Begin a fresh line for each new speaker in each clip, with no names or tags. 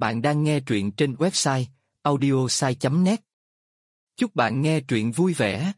Bạn đang nghe truyện trên website audiosai.net. Chúc bạn nghe truyện vui vẻ.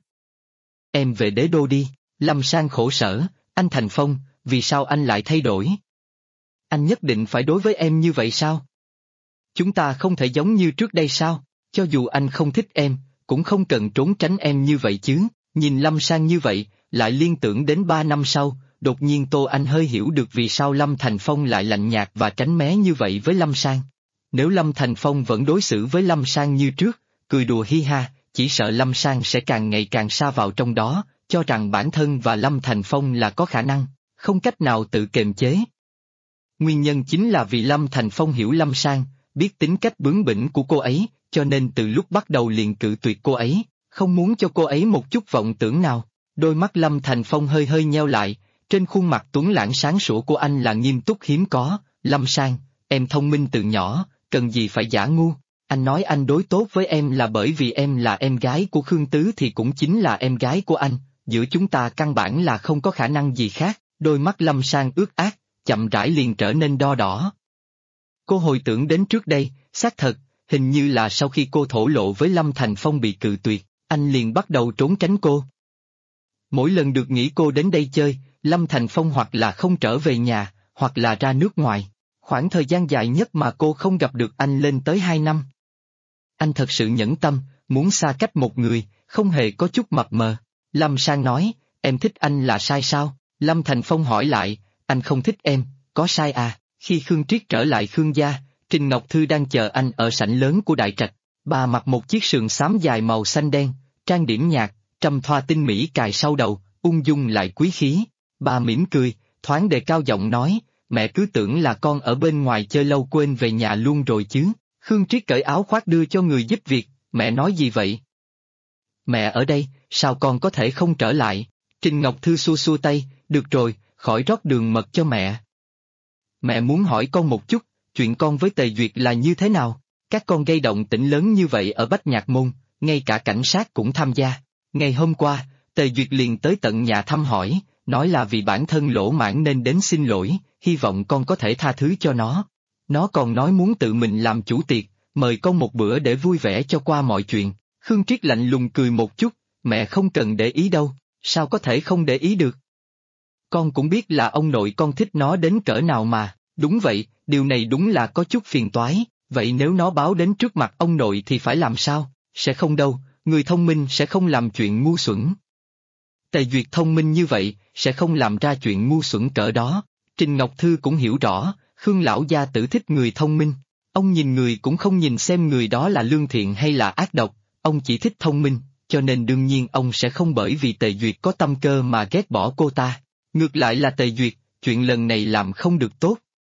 Em về đế đô đi. Lâm Sang khổ sở, anh Thành Phong, vì sao anh lại thay đổi? Anh nhất định phải đối với em như vậy sao? Chúng ta không thể giống như trước đây sao? Cho dù anh không thích em, cũng không cần trốn tránh em như vậy chứ. Nhìn Lâm Sang như vậy, lại liên tưởng đến 3 năm sau, đột nhiên Tô Anh hơi hiểu được vì sao Lâm Thành Phong lại lạnh nhạt và tránh mé như vậy với Lâm Sang. Nếu Lâm Thành Phong vẫn đối xử với Lâm Sang như trước, cười đùa hi ha, chỉ sợ Lâm Sang sẽ càng ngày càng sa vào trong đó, cho rằng bản thân và Lâm Thành Phong là có khả năng, không cách nào tự kiềm chế. Nguyên nhân chính là vì Lâm Thành Phong hiểu Lâm Sang, biết tính cách bướng bỉnh của cô ấy, cho nên từ lúc bắt đầu liền cự tuyệt cô ấy, không muốn cho cô ấy một chút vọng tưởng nào. Đôi mắt Lâm Thành Phong hơi hơi nheo lại, trên khuôn mặt tuấn lãng sáng sủa của anh là nghiêm túc hiếm có. Lâm Sang, em thông minh từ nhỏ, cần gì phải giả ngu. Anh nói anh đối tốt với em là bởi vì em là em gái của Khương Tứ thì cũng chính là em gái của anh, giữa chúng ta căn bản là không có khả năng gì khác. Đôi mắt Lâm Sang ướt át, chậm rãi liền trở nên đo đỏ. Cô hồi tưởng đến trước đây, xác thật, hình như là sau khi cô thổ lộ với Lâm Thành Phong bị cự tuyệt, anh liền bắt đầu trốn tránh cô. Mỗi lần được nghĩ cô đến đây chơi, Lâm Thành Phong hoặc là không trở về nhà, hoặc là ra nước ngoài. Khoảng thời gian dài nhất mà cô không gặp được anh lên tới 2 năm. Anh thật sự nhẫn tâm, muốn xa cách một người, không hề có chút mập mờ. Lâm Sang nói, em thích anh là sai sao? Lâm Thành Phong hỏi lại, anh không thích em, có sai à? Khi Khương Triết trở lại Khương gia, Trình Ngọc Thư đang chờ anh ở sảnh lớn của đại trạch. Bà mặc một chiếc sườn xám dài màu xanh đen, trang điểm nhạt, trầm thoa tinh mỹ cài sau đầu, ung dung lại quý khí. Bà mỉm cười, thoáng đề cao giọng nói, mẹ cứ tưởng là con ở bên ngoài chơi lâu quên về nhà luôn rồi chứ. Khương Triết cởi áo khoác đưa cho người giúp việc, mẹ nói gì vậy? Mẹ ở đây, sao con có thể không trở lại? Trình Ngọc Thư xua xua tay, được rồi, khỏi rót đường mật cho mẹ. Mẹ muốn hỏi con một chút, chuyện con với Tề Duyệt là như thế nào? Các con gây động tĩnh lớn như vậy ở Bách Nhạc Môn, ngay cả cảnh sát cũng tham gia. Ngày hôm qua, Tề Duyệt liền tới tận nhà thăm hỏi, nói là vì bản thân lỗ mãng nên đến xin lỗi, hy vọng con có thể tha thứ cho nó. Nó còn nói muốn tự mình làm chủ tiệc, mời con một bữa để vui vẻ cho qua mọi chuyện. Khương Triết lạnh lùng cười một chút, mẹ không cần để ý đâu, sao có thể không để ý được? Con cũng biết là ông nội con thích nó đến cỡ nào mà, đúng vậy, điều này đúng là có chút phiền toái, vậy nếu nó báo đến trước mặt ông nội thì phải làm sao? Sẽ không đâu, người thông minh sẽ không làm chuyện ngu xuẩn. Tề Duyệt thông minh như vậy, sẽ không làm ra chuyện ngu xuẩn cỡ đó. Trình Ngọc Thư cũng hiểu rõ, Khương lão gia tử thích người thông minh. Ông nhìn người cũng không nhìn xem người đó là lương thiện hay là ác độc, ông chỉ thích thông minh, cho nên đương nhiên ông sẽ không bởi vì Tề Duyệt có tâm cơ mà ghét bỏ cô ta. Ngược lại là Tề Duyệt, chuyện lần này làm không được tốt.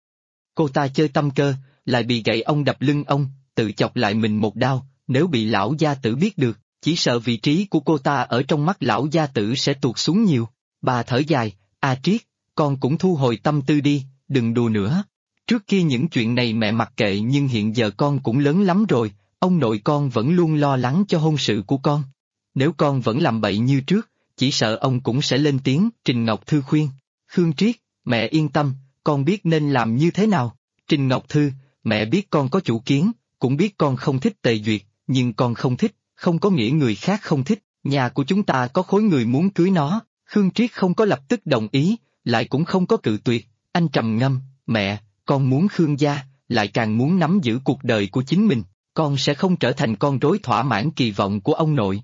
Cô ta chơi tâm cơ, lại bị gậy ông đập lưng ông, tự chọc lại mình một đao, nếu bị lão gia tử biết được, chỉ sợ vị trí của cô ta ở trong mắt lão gia tử sẽ tuột xuống nhiều. Bà thở dài, Triết, con cũng thu hồi tâm tư đi, đừng đùa nữa. Trước kia những chuyện này mẹ mặc kệ nhưng hiện giờ con cũng lớn lắm rồi, ông nội con vẫn luôn lo lắng cho hôn sự của con. Nếu con vẫn làm bậy như trước, chỉ sợ ông cũng sẽ lên tiếng. Trình Ngọc Thư khuyên. Khương Triết, mẹ yên tâm, con biết nên làm như thế nào. Trình Ngọc Thư, mẹ biết con có chủ kiến, cũng biết con không thích Tề Duyệt, nhưng con không thích, không có nghĩa người khác không thích, nhà của chúng ta có khối người muốn cưới nó. Khương Triết không có lập tức đồng ý, lại cũng không có cự tuyệt, anh trầm ngâm, mẹ, con muốn Khương gia, lại càng muốn nắm giữ cuộc đời của chính mình, con sẽ không trở thành con rối thỏa mãn kỳ vọng của ông nội.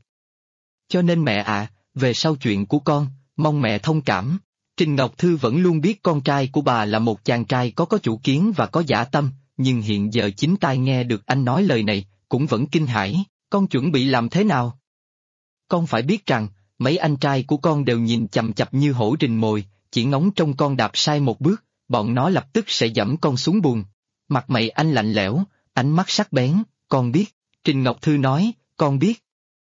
Cho nên mẹ về sau chuyện của con, mong mẹ thông cảm. Trình Ngọc Thư vẫn luôn biết con trai của bà là một chàng trai có chủ kiến và có dã tâm, nhưng hiện giờ chính tai nghe được anh nói lời này, cũng vẫn kinh hãi, con chuẩn bị làm thế nào? Con phải biết rằng, mấy anh trai của con đều nhìn chằm chằm như hổ rình mồi, chỉ ngóng trông con đạp sai một bước, bọn nó lập tức sẽ giẫm con xuống bùn. Mặt mày anh lạnh lẽo, ánh mắt sắc bén, con biết. Trình Ngọc Thư nói, con biết.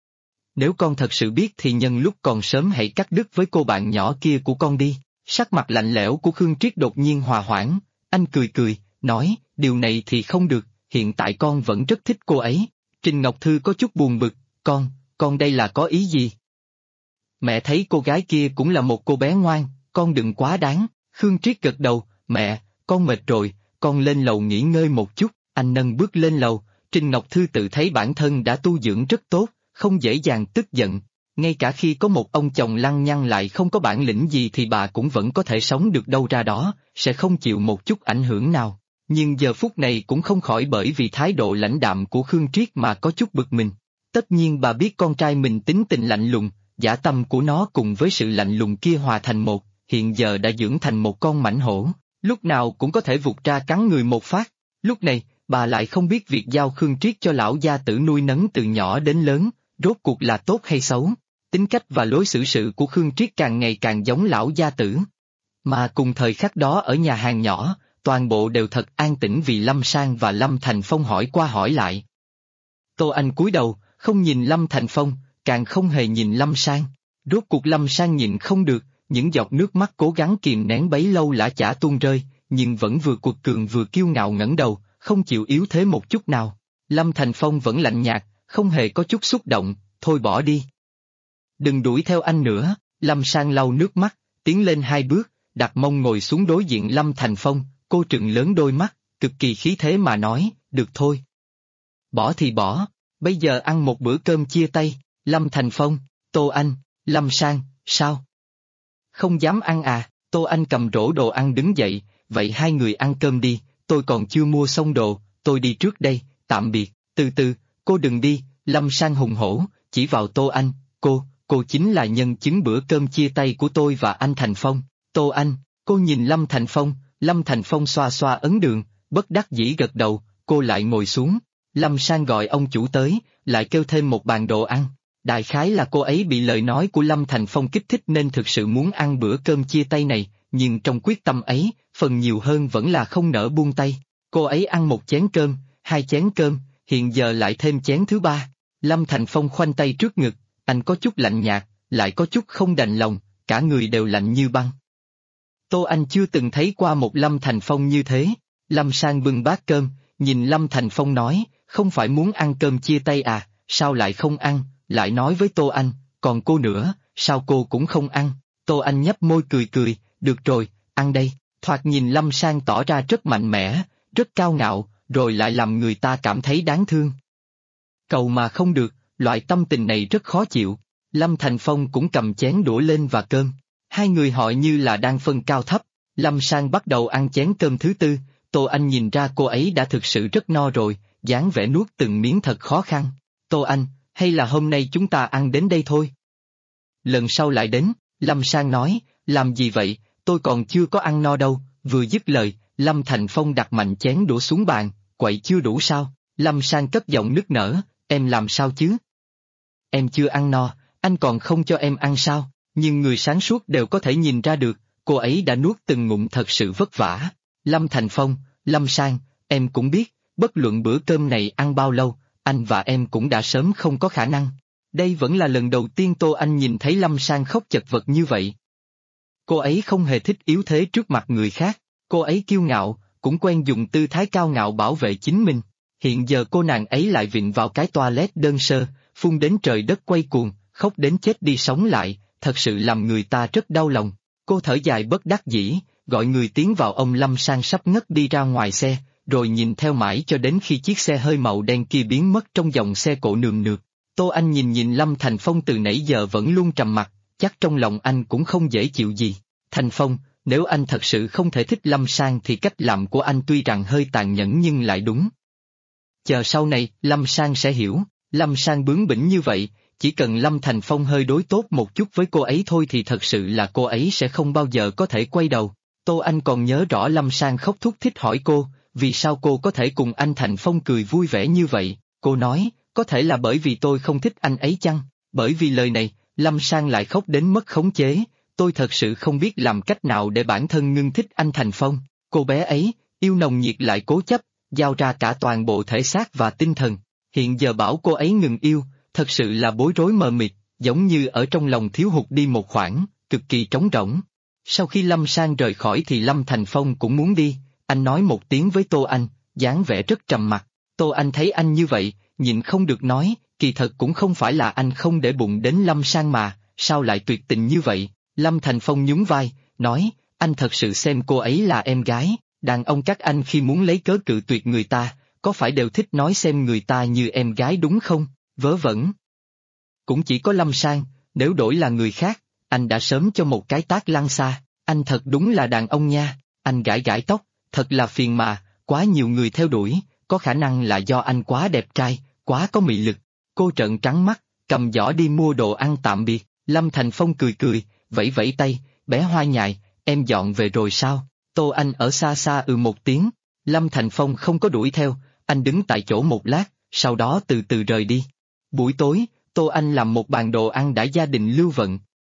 Nếu con thật sự biết thì nhân lúc còn sớm hãy cắt đứt với cô bạn nhỏ kia của con đi. Sắc mặt lạnh lẽo của Khương Triết đột nhiên hòa hoãn, anh cười cười, nói, điều này thì không được, hiện tại con vẫn rất thích cô ấy. Trình Ngọc Thư có chút buồn bực, con đây là có ý gì? Mẹ thấy cô gái kia cũng là một cô bé ngoan, con đừng quá đáng. Khương Triết gật đầu, mẹ, con mệt rồi, con lên lầu nghỉ ngơi một chút. Anh nâng bước lên lầu, Trình Ngọc Thư tự thấy bản thân đã tu dưỡng rất tốt, không dễ dàng tức giận. Ngay cả khi có một ông chồng lăng nhăng lại không có bản lĩnh gì thì bà cũng vẫn có thể sống được đâu ra đó, sẽ không chịu một chút ảnh hưởng nào. Nhưng giờ phút này cũng không khỏi bởi vì thái độ lãnh đạm của Khương Triết mà có chút bực mình. Tất nhiên bà biết con trai mình tính tình lạnh lùng, dã tâm của nó cùng với sự lạnh lùng kia hòa thành một, hiện giờ đã dưỡng thành một con mãnh hổ, lúc nào cũng có thể vụt ra cắn người một phát. Lúc này, bà lại không biết việc giao Khương Triết cho lão gia tử nuôi nấng từ nhỏ đến lớn, rốt cuộc là tốt hay xấu. Tính cách và lối xử sự của Khương Triết càng ngày càng giống lão gia tử. Mà cùng thời khắc đó ở nhà hàng nhỏ, toàn bộ đều thật an tĩnh vì Lâm Sang và Lâm Thành Phong hỏi qua hỏi lại. Tô Anh cúi đầu, không nhìn Lâm Thành Phong, càng không hề nhìn Lâm Sang. Rốt cuộc Lâm Sang nhịn không được, những giọt nước mắt cố gắng kìm nén bấy lâu lã chả tuôn rơi, nhưng vẫn vừa cuột cường vừa kiêu ngạo ngẩng đầu, không chịu yếu thế một chút nào. Lâm Thành Phong vẫn lạnh nhạt, không hề có chút xúc động, thôi bỏ đi. Đừng đuổi theo anh nữa, Lâm Sang lau nước mắt, tiến lên 2 bước, đặt mông ngồi xuống đối diện Lâm Thành Phong, cô trừng lớn đôi mắt, cực kỳ khí thế mà nói, được thôi. Bỏ thì bỏ, bây giờ ăn một bữa cơm chia tay, Lâm Thành Phong, Tô Anh, Lâm Sang, sao? Không dám ăn à, Tô Anh cầm rổ đồ ăn đứng dậy, vậy hai người ăn cơm đi, tôi còn chưa mua xong đồ, tôi đi trước đây, tạm biệt, từ từ, cô đừng đi, Lâm Sang hùng hổ, chỉ vào Tô Anh, cô chính là nhân chứng bữa cơm chia tay của tôi và anh Thành Phong, Tô Anh, cô nhìn Lâm Thành Phong xoa xoa ấn đường, bất đắc dĩ gật đầu, cô lại ngồi xuống, Lâm Sang gọi ông chủ tới, lại kêu thêm một bàn đồ ăn. Đại khái là cô ấy bị lời nói của Lâm Thành Phong kích thích nên thực sự muốn ăn bữa cơm chia tay này, nhưng trong quyết tâm ấy, phần nhiều hơn vẫn là không nỡ buông tay. Cô ấy ăn 1 chén cơm, 2 chén cơm, hiện giờ lại thêm chén thứ 3. Lâm Thành Phong khoanh tay trước ngực, anh có chút lạnh nhạt, lại có chút không đành lòng, cả người đều lạnh như băng. Tô Anh chưa từng thấy qua một Lâm Thành Phong như thế. Lâm Sang bưng bát cơm, nhìn Lâm Thành Phong nói, không phải muốn ăn cơm chia tay à, sao lại không ăn? Lại nói với Tô Anh, còn cô nữa, sao cô cũng không ăn? Tô Anh nhấp môi cười, được rồi, ăn đây. Thoạt nhìn Lâm Sang tỏ ra rất mạnh mẽ, rất cao ngạo, rồi lại làm người ta cảm thấy đáng thương. Cầu mà không được, loại tâm tình này rất khó chịu. Lâm Thành Phong cũng cầm chén đũa lên và cơm. Hai người họ như là đang phân cao thấp. Lâm Sang bắt đầu ăn chén cơm thứ 4, Tô Anh nhìn ra cô ấy đã thực sự rất no rồi, dáng vẻ nuốt từng miếng thật khó khăn. Tô Anh, hay là hôm nay chúng ta ăn đến đây thôi? Lần sau lại đến, Lâm Sang nói, làm gì vậy, tôi còn chưa có ăn no đâu, vừa dứt lời, Lâm Thành Phong đặt mạnh chén đũa xuống bàn, quậy chưa đủ sao? Lâm Sang cất giọng nức nở, em làm sao chứ? Em chưa ăn no, anh còn không cho em ăn sao? Nhưng người sáng suốt đều có thể nhìn ra được, cô ấy đã nuốt từng ngụm thật sự vất vả. Lâm Thành Phong, Lâm Sang, em cũng biết, bất luận bữa cơm này ăn bao lâu, anh và em cũng đã sớm không có khả năng. Đây vẫn là lần đầu tiên Tô Anh nhìn thấy Lâm Sang khóc chật vật như vậy. Cô ấy không hề thích yếu thế trước mặt người khác, cô ấy kiêu ngạo, cũng quen dùng tư thái cao ngạo bảo vệ chính mình. Hiện giờ cô nàng ấy lại vịn vào cái toilet đơn sơ, phun đến trời đất quay cuồng, khóc đến chết đi sống lại, thật sự làm người ta rất đau lòng. Cô thở dài bất đắc dĩ, gọi người tiến vào. Ông Lâm Sang sắp ngất đi ra ngoài xe, rồi nhìn theo mãi cho đến khi chiếc xe hơi màu đen kia biến mất trong dòng xe cộ nườm nượp. Tô Anh nhìn Lâm Thành Phong từ nãy giờ vẫn luôn trầm mặc, chắc trong lòng anh cũng không dễ chịu gì. Thành Phong, nếu anh thật sự không thể thích Lâm Sang thì cách làm của anh tuy rằng hơi tàn nhẫn nhưng lại đúng. Chờ sau này, Lâm Sang sẽ hiểu. Lâm Sang bướng bỉnh như vậy, chỉ cần Lâm Thành Phong hơi đối tốt một chút với cô ấy thôi thì thật sự là cô ấy sẽ không bao giờ có thể quay đầu. Tô Anh còn nhớ rõ Lâm Sang khóc thút thít hỏi cô, vì sao cô có thể cùng anh Thành Phong cười vui vẻ như vậy? Cô nói, có thể là bởi vì tôi không thích anh ấy chăng? Bởi vì lời này, Lâm Sang lại khóc đến mất khống chế. Tôi thật sự không biết làm cách nào để bản thân ngưng thích anh Thành Phong. Cô bé ấy, yêu nồng nhiệt lại cố chấp, giao ra cả toàn bộ thể xác và tinh thần. Hiện giờ bảo cô ấy ngừng yêu, thật sự là bối rối mờ mịt, giống như ở trong lòng thiếu hụt đi một khoảng, cực kỳ trống rỗng. Sau khi Lâm Sang rời khỏi thì Lâm Thành Phong cũng muốn đi, anh nói một tiếng với Tô Anh, dáng vẻ rất trầm mặc. Tô Anh thấy anh như vậy, nhịn không được nói, kỳ thật cũng không phải là anh không để bụng đến Lâm Sang mà, sao lại tuyệt tình như vậy? Lâm Thành Phong nhún vai, nói, anh thật sự xem cô ấy là em gái, đàn ông các anh khi muốn lấy cớ cự tuyệt người ta, có phải đều thích nói xem người ta như em gái đúng không? Vớ vẩn. Cũng chỉ có Lâm Sang, nếu đổi là người khác, anh đã sớm cho một cái tát lăn xa. Anh thật đúng là đàn ông nha. Anh gãi gãi tóc, thật là phiền mà, quá nhiều người theo đuổi, có khả năng là do anh quá đẹp trai, quá có mị lực. Cô trợn trắng mắt, cầm giỏ đi mua đồ ăn tạm biệt. Lâm Thành Phong cười cười, vẫy vẫy tay, bé Hoa Nhài, em dọn về rồi sao? Tô Anh ở xa xa một tiếng. Lâm Thành Phong không có đuổi theo, anh đứng tại chỗ một lát, sau đó từ từ rời đi. Buổi tối, Tô Anh làm một bàn đồ ăn đã gia đình Lưu Vận.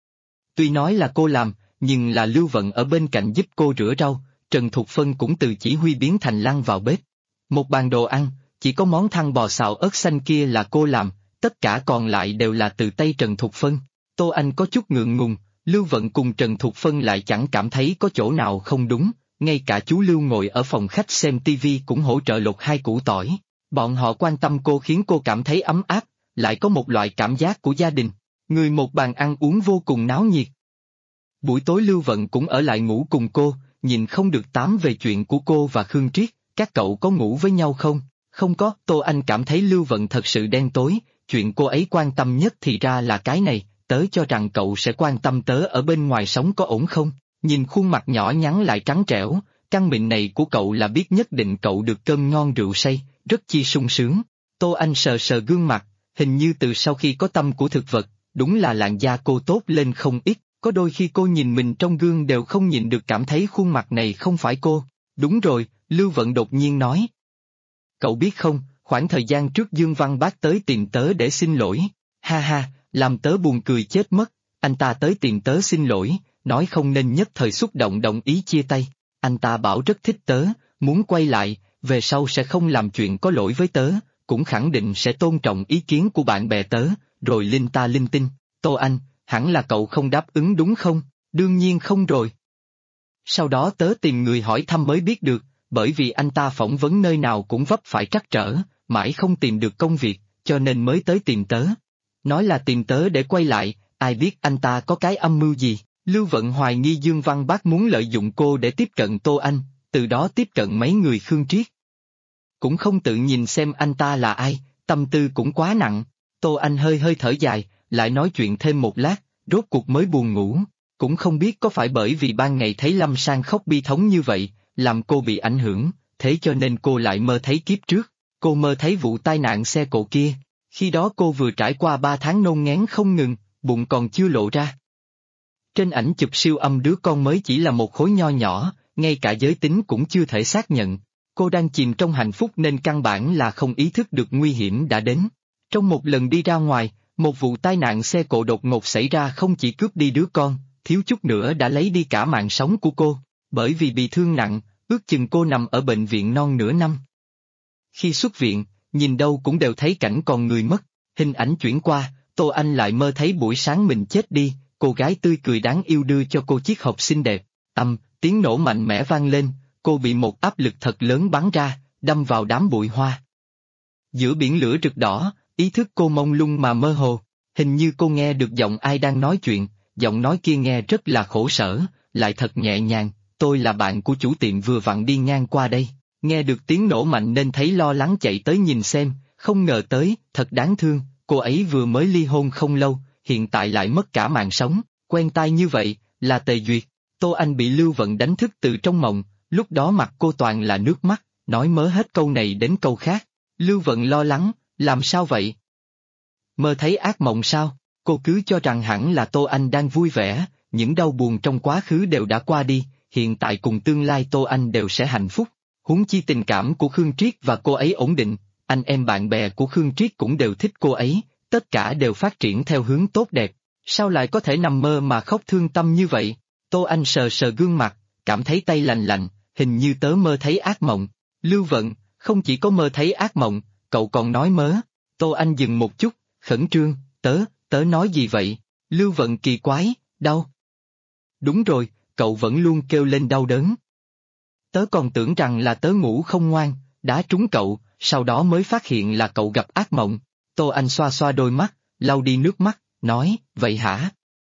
Tuy nói là cô làm, nhưng là Lưu Vận ở bên cạnh giúp cô rửa rau, Trần Thục Phân cũng từ chỉ huy biến thành lăn vào bếp. Một bàn đồ ăn, chỉ có món thăn bò xào ớt xanh kia là cô làm, tất cả còn lại đều là từ tay Trần Thục Phân. Tô Anh có chút ngượng ngùng, Lưu Vận cùng Trần Thục Phân lại chẳng cảm thấy có chỗ nào không đúng, ngay cả chú Lưu ngồi ở phòng khách xem tivi cũng hỗ trợ lột 2 củ tỏi. Bọn họ quan tâm cô khiến cô cảm thấy ấm áp, lại có một loại cảm giác của gia đình. Người một bàn ăn uống vô cùng náo nhiệt. Buổi tối Lưu Vận cũng ở lại ngủ cùng cô, nhìn không được tám về chuyện của cô và Khương Triết, các cậu có ngủ với nhau không? Không có, Tô Anh cảm thấy Lưu Vận thật sự đen tối, chuyện cô ấy quan tâm nhất thì ra là cái này, tớ cho rằng cậu sẽ quan tâm tớ ở bên ngoài sống có ổn không? Nhìn khuôn mặt nhỏ nhắn lại trắng trẻo, căn mịn này của cậu là biết nhất định cậu được cơm ngon rượu say, rất chi sung sướng. Tô Anh sờ sờ gương mặt, hình như từ sau khi có tâm của thực vật, đúng là làn da cô tốt lên không ít, có đôi khi cô nhìn mình trong gương đều không nhịn được cảm thấy khuôn mặt này không phải cô. Đúng rồi, Lưu Vận đột nhiên nói. Cậu biết không, khoảng thời gian trước Dương Văn Bác tới tìm tớ để xin lỗi, ha ha, làm tớ buồn cười chết mất, anh ta tới tìm tớ xin lỗi, nói không nên nhất thời xúc động đồng ý chia tay, anh ta bảo rất thích tớ, muốn quay lại, về sau sẽ không làm chuyện có lỗi với tớ, cũng khẳng định sẽ tôn trọng ý kiến của bạn bè tớ, rồi linh ta linh tinh. Tô Anh, hẳn là cậu không đáp ứng đúng không? Đương nhiên không rồi. Sau đó tớ tìm người hỏi thăm mới biết được, bởi vì anh ta phỏng vấn nơi nào cũng vấp phải trắc trở, mãi không tìm được công việc, cho nên mới tới tìm tớ. Nói là tìm tớ để quay lại, ai biết anh ta có cái âm mưu gì. Lưu Vận hoài nghi Dương Văn Bác muốn lợi dụng cô để tiếp cận Tô Anh, từ đó tiếp cận mấy người Khương Triết. Cũng không tự nhìn xem anh ta là ai, tâm tư cũng quá nặng. Tô Anh hơi hơi thở dài, lại nói chuyện thêm một lát, rốt cuộc mới buồn ngủ. Cũng không biết có phải bởi vì ban ngày thấy Lâm Sang khóc bi thống như vậy, làm cô bị ảnh hưởng, thế cho nên cô lại mơ thấy kiếp trước. Cô mơ thấy vụ tai nạn xe cộ kia, khi đó cô vừa trải qua 3 tháng nôn ngén không ngừng, bụng còn chưa lộ ra. Trên ảnh chụp siêu âm đứa con mới chỉ là một khối nho nhỏ, ngay cả giới tính cũng chưa thể xác nhận. Cô đang chìm trong hạnh phúc nên căn bản là không ý thức được nguy hiểm đã đến. Trong một lần đi ra ngoài, một vụ tai nạn xe cộ đột ngột xảy ra không chỉ cướp đi đứa con, thiếu chút nữa đã lấy đi cả mạng sống của cô, bởi vì bị thương nặng, ước chừng cô nằm ở bệnh viện non nửa năm. Khi xuất viện, nhìn đâu cũng đều thấy cảnh còn người mất, hình ảnh chuyển qua, Tô Anh lại mơ thấy buổi sáng mình chết đi, cô gái tươi cười đáng yêu đưa cho cô chiếc hộp xinh đẹp, tiếng nổ mạnh mẽ vang lên, cô bị một áp lực thật lớn bắn ra, đâm vào đám bụi hoa. Giữa biển lửa rực đỏ, ý thức cô mông lung mà mơ hồ, hình như cô nghe được giọng ai đang nói chuyện, giọng nói kia nghe rất là khổ sở, lại thật nhẹ nhàng, tôi là bạn của chủ tiệm vừa vặn đi ngang qua đây, nghe được tiếng nổ mạnh nên thấy lo lắng chạy tới nhìn xem, không ngờ tới, thật đáng thương, cô ấy vừa mới ly hôn không lâu, hiện tại lại mất cả mạng sống, quen tai như vậy, là Tề Duyệt. Tô Anh bị Lưu Vận đánh thức từ trong mộng, lúc đó mặt cô toàn là nước mắt, nói mớ hết câu này đến câu khác. Lưu Vận lo lắng, làm sao vậy? Mơ thấy ác mộng sao? Cô cứ cho rằng hẳn là Tô Anh đang vui vẻ, những đau buồn trong quá khứ đều đã qua đi, hiện tại cùng tương lai Tô Anh đều sẽ hạnh phúc. Huống chi tình cảm của Khương Triết và cô ấy ổn định, anh em bạn bè của Khương Triết cũng đều thích cô ấy, tất cả đều phát triển theo hướng tốt đẹp. Sao lại có thể nằm mơ mà khóc thương tâm như vậy? Tô Anh sờ sờ gương mặt, cảm thấy tay lạnh lạnh, hình như tớ mơ thấy ác mộng. Lưu Vận, không chỉ có mơ thấy ác mộng, cậu còn nói mớ. Tô Anh dừng một chút, khẩn trương, tớ nói gì vậy? Lưu Vận kỳ quái, đau. Đúng rồi, cậu vẫn luôn kêu lên đau đớn. Tớ còn tưởng rằng là tớ ngủ không ngoan, đá trúng cậu, sau đó mới phát hiện là cậu gặp ác mộng. Tô Anh xoa xoa đôi mắt, lau đi nước mắt, nói, vậy hả?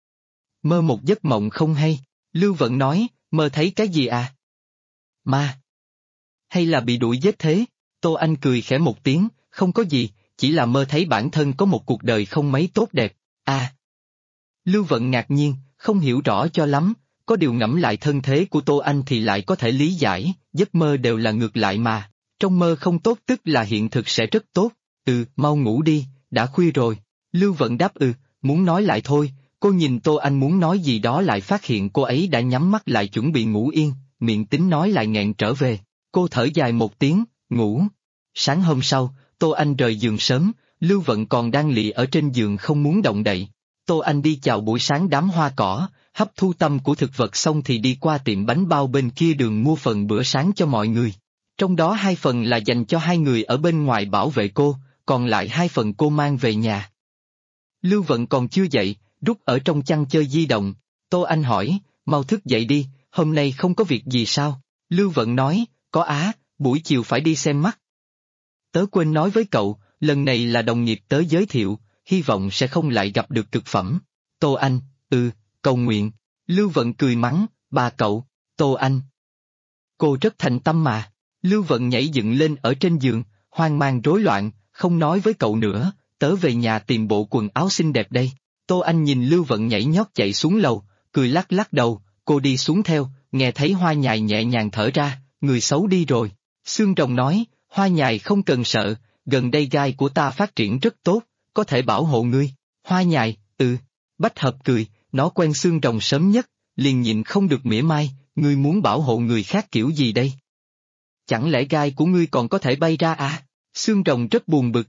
Mơ một giấc mộng không hay, Lưu Vận nói, mơ thấy cái gì à? Ma? Hay là bị đuổi giết thế? Tô Anh cười khẽ một tiếng, không có gì, chỉ là mơ thấy bản thân có một cuộc đời không mấy tốt đẹp. À! Lưu Vận ngạc nhiên, không hiểu rõ cho lắm, có điều ngẫm lại thân thế của Tô Anh thì lại có thể lý giải, giấc mơ đều là ngược lại mà. Trong mơ không tốt tức là hiện thực sẽ rất tốt. Mau ngủ đi, đã khuya rồi. Lưu Vận đáp muốn nói lại thôi. Cô nhìn Tô Anh muốn nói gì đó lại phát hiện cô ấy đã nhắm mắt lại chuẩn bị ngủ yên, miệng tính nói lại nghẹn trở về. Cô thở dài một tiếng, ngủ. Sáng hôm sau, Tô Anh rời giường sớm, Lưu Vận còn đang lì ở trên giường không muốn động đậy. Tô Anh đi chào buổi sáng đám hoa cỏ, hấp thu tâm của thực vật xong thì đi qua tiệm bánh bao bên kia đường mua phần bữa sáng cho mọi người. Trong đó 2 phần là dành cho 2 người ở bên ngoài bảo vệ cô, còn lại 2 phần cô mang về nhà. Lưu Vận còn chưa dậy, rút ở trong chăn chơi di động. Tô Anh hỏi, mau thức dậy đi, hôm nay không có việc gì sao? Lưu Vận nói, có á, buổi chiều phải đi xem mắt. Tớ quên nói với cậu, lần này là đồng nghiệp tớ giới thiệu, hy vọng sẽ không lại gặp được cực phẩm. Tô Anh, cầu nguyện. Lưu Vận cười mắng, bà cậu, Tô Anh. Cô rất thành tâm mà. Lưu Vận nhảy dựng lên ở trên giường, hoang mang rối loạn, không nói với cậu nữa, tớ về nhà tìm bộ quần áo xinh đẹp đây. Tô Anh nhìn Lưu Vận nhảy nhót chạy xuống lầu, cười lắc lắc đầu, cô đi xuống theo, nghe thấy Hoa Nhài nhẹ nhàng thở ra, người xấu đi rồi. Xương Rồng nói, Hoa Nhài không cần sợ, gần đây gai của ta phát triển rất tốt, có thể bảo hộ ngươi. Hoa Nhài, Bách Hợp cười, nó quen Xương Rồng sớm nhất, liền nhịn không được mỉa mai, ngươi muốn bảo hộ người khác kiểu gì đây? Chẳng lẽ gai của ngươi còn có thể bay ra à? Xương Rồng rất buồn bực,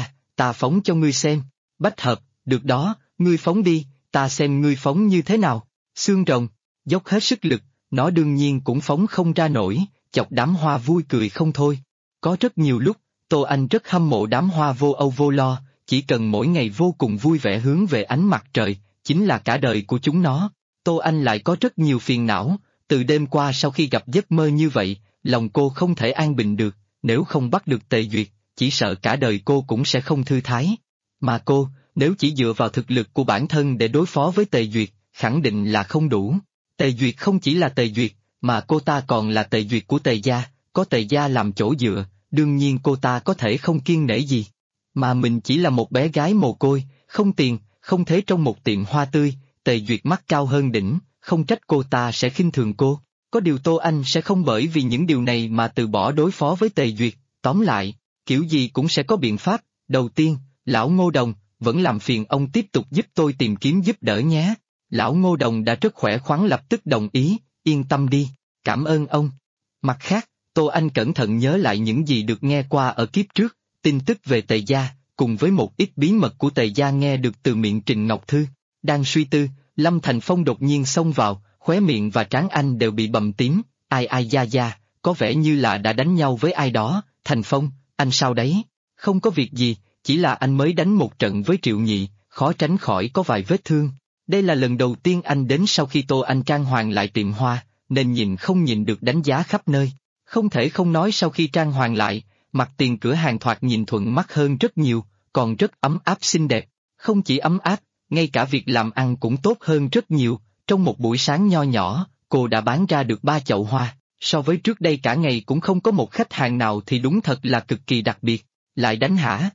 ta phóng cho ngươi xem. Bách Hợp, được đó, ngươi phóng đi, ta xem ngươi phóng như thế nào. Xương Rồng, dốc hết sức lực, nó đương nhiên cũng phóng không ra nổi, chọc đám hoa vui cười không thôi. Có rất nhiều lúc, Tô Anh rất hâm mộ đám hoa vô âu vô lo, chỉ cần mỗi ngày vô cùng vui vẻ hướng về ánh mặt trời, chính là cả đời của chúng nó. Tô Anh lại có rất nhiều phiền não, từ đêm qua sau khi gặp giấc mơ như vậy, lòng cô không thể an bình được, nếu không bắt được Tề Duyệt, chỉ sợ cả đời cô cũng sẽ không thư thái. Mà cô, nếu chỉ dựa vào thực lực của bản thân để đối phó với Tề Duyệt, khẳng định là không đủ. Tề Duyệt không chỉ là Tề Duyệt, mà cô ta còn là Tề Duyệt của Tề gia, có Tề gia làm chỗ dựa, đương nhiên cô ta có thể không kiêng nể gì. Mà mình chỉ là một bé gái mồ côi, không tiền, không thế trong một tiệm hoa tươi, Tề Duyệt mắt cao hơn đỉnh, không trách cô ta sẽ khinh thường cô. Có điều Tô Anh sẽ không bởi vì những điều này mà từ bỏ đối phó với Tề Duyệt, tóm lại, kiểu gì cũng sẽ có biện pháp. Đầu tiên, lão Ngô Đồng, vẫn làm phiền ông tiếp tục giúp tôi tìm kiếm giúp đỡ nhé. Lão Ngô Đồng đã rất khỏe khoắn lập tức đồng ý, yên tâm đi, cảm ơn ông. Mặt khác, Tô Anh cẩn thận nhớ lại những gì được nghe qua ở kiếp trước, tin tức về Tề gia, cùng với một ít bí mật của Tề gia nghe được từ miệng Trình Ngọc Thư. Đang suy tư, Lâm Thành Phong đột nhiên xông vào, khóe miệng và trán anh đều bị bầm tím, ai da, có vẻ như là đã đánh nhau với ai đó. Thành Phong, anh sao đấy? Không có việc gì, chỉ là anh mới đánh một trận với Triệu Nhị, khó tránh khỏi có vài vết thương. Đây là lần đầu tiên anh đến sau khi Tô Anh trang hoàng lại tiệm hoa, nên nhìn không nhìn được đánh giá khắp nơi. Không thể không nói sau khi trang hoàng lại, mặt tiền cửa hàng thoạt nhìn thuận mắt hơn rất nhiều, còn rất ấm áp xinh đẹp. Không chỉ ấm áp, ngay cả việc làm ăn cũng tốt hơn rất nhiều. Trong một buổi sáng nho nhỏ, cô đã bán ra được 3 chậu hoa, so với trước đây cả ngày cũng không có một khách hàng nào thì đúng thật là cực kỳ đặc biệt. Lại đánh hả?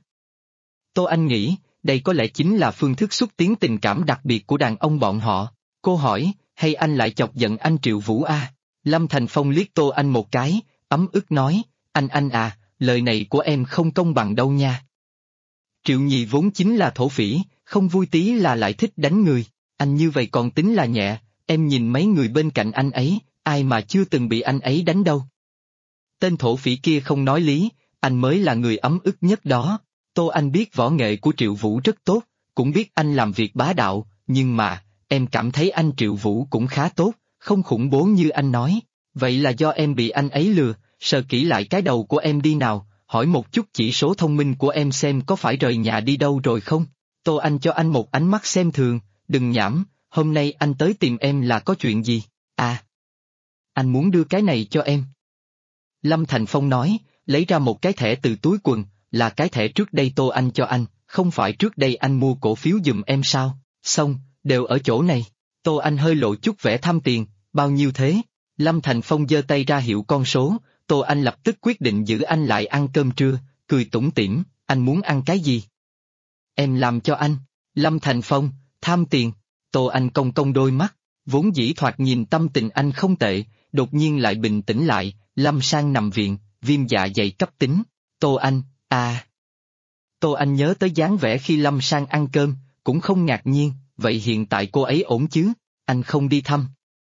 Tô Anh nghĩ, đây có lẽ chính là phương thức xúc tiến tình cảm đặc biệt của đàn ông bọn họ. Cô hỏi, hay anh lại chọc giận anh Triệu Vũ à? Lâm Thành Phong liếc Tô Anh một cái, ấm ức nói, anh à, lời này của em không công bằng đâu nha. Triệu Nhị vốn chính là thổ phỉ, không vui tí là lại thích đánh người, anh như vậy còn tính là nhẹ, em nhìn mấy người bên cạnh anh ấy, ai mà chưa từng bị anh ấy đánh đâu. Tên thổ phỉ kia không nói lý, anh mới là người ấm ức nhất đó. Tô Anh biết võ nghệ của Triệu Vũ rất tốt, cũng biết anh làm việc bá đạo, nhưng mà, em cảm thấy anh Triệu Vũ cũng khá tốt, không khủng bố như anh nói. Vậy là do em bị anh ấy lừa, sờ kỹ lại cái đầu của em đi nào, hỏi một chút chỉ số thông minh của em xem có phải rời nhà đi đâu rồi không. Tô Anh cho anh một ánh mắt xem thường, đừng nhảm, hôm nay anh tới tìm em là có chuyện gì? À, anh muốn đưa cái này cho em. Lâm Thành Phong nói, lấy ra một cái thẻ từ túi quần, là cái thẻ trước đây Tô Anh cho anh, không phải trước đây anh mua cổ phiếu giùm em sao? Xong, đều ở chỗ này. Tô Anh hơi lộ chút vẻ tham tiền, bao nhiêu thế? Lâm Thành Phong giơ tay ra hiệu con số, Tô Anh lập tức quyết định giữ anh lại ăn cơm trưa, cười tủm tỉm, anh muốn ăn cái gì? Em làm cho anh. Lâm Thành Phong, tham tiền. Tô Anh cong cong đôi mắt, vốn dĩ thoạt nhìn tâm tình anh không tệ, đột nhiên lại bình tĩnh lại. Lâm Sang nằm viện, viêm dạ dày cấp tính. Tô Anh, à. Tô Anh nhớ tới dáng vẻ khi Lâm Sang ăn cơm, cũng không ngạc nhiên, vậy hiện tại cô ấy ổn chứ? Anh không đi thăm.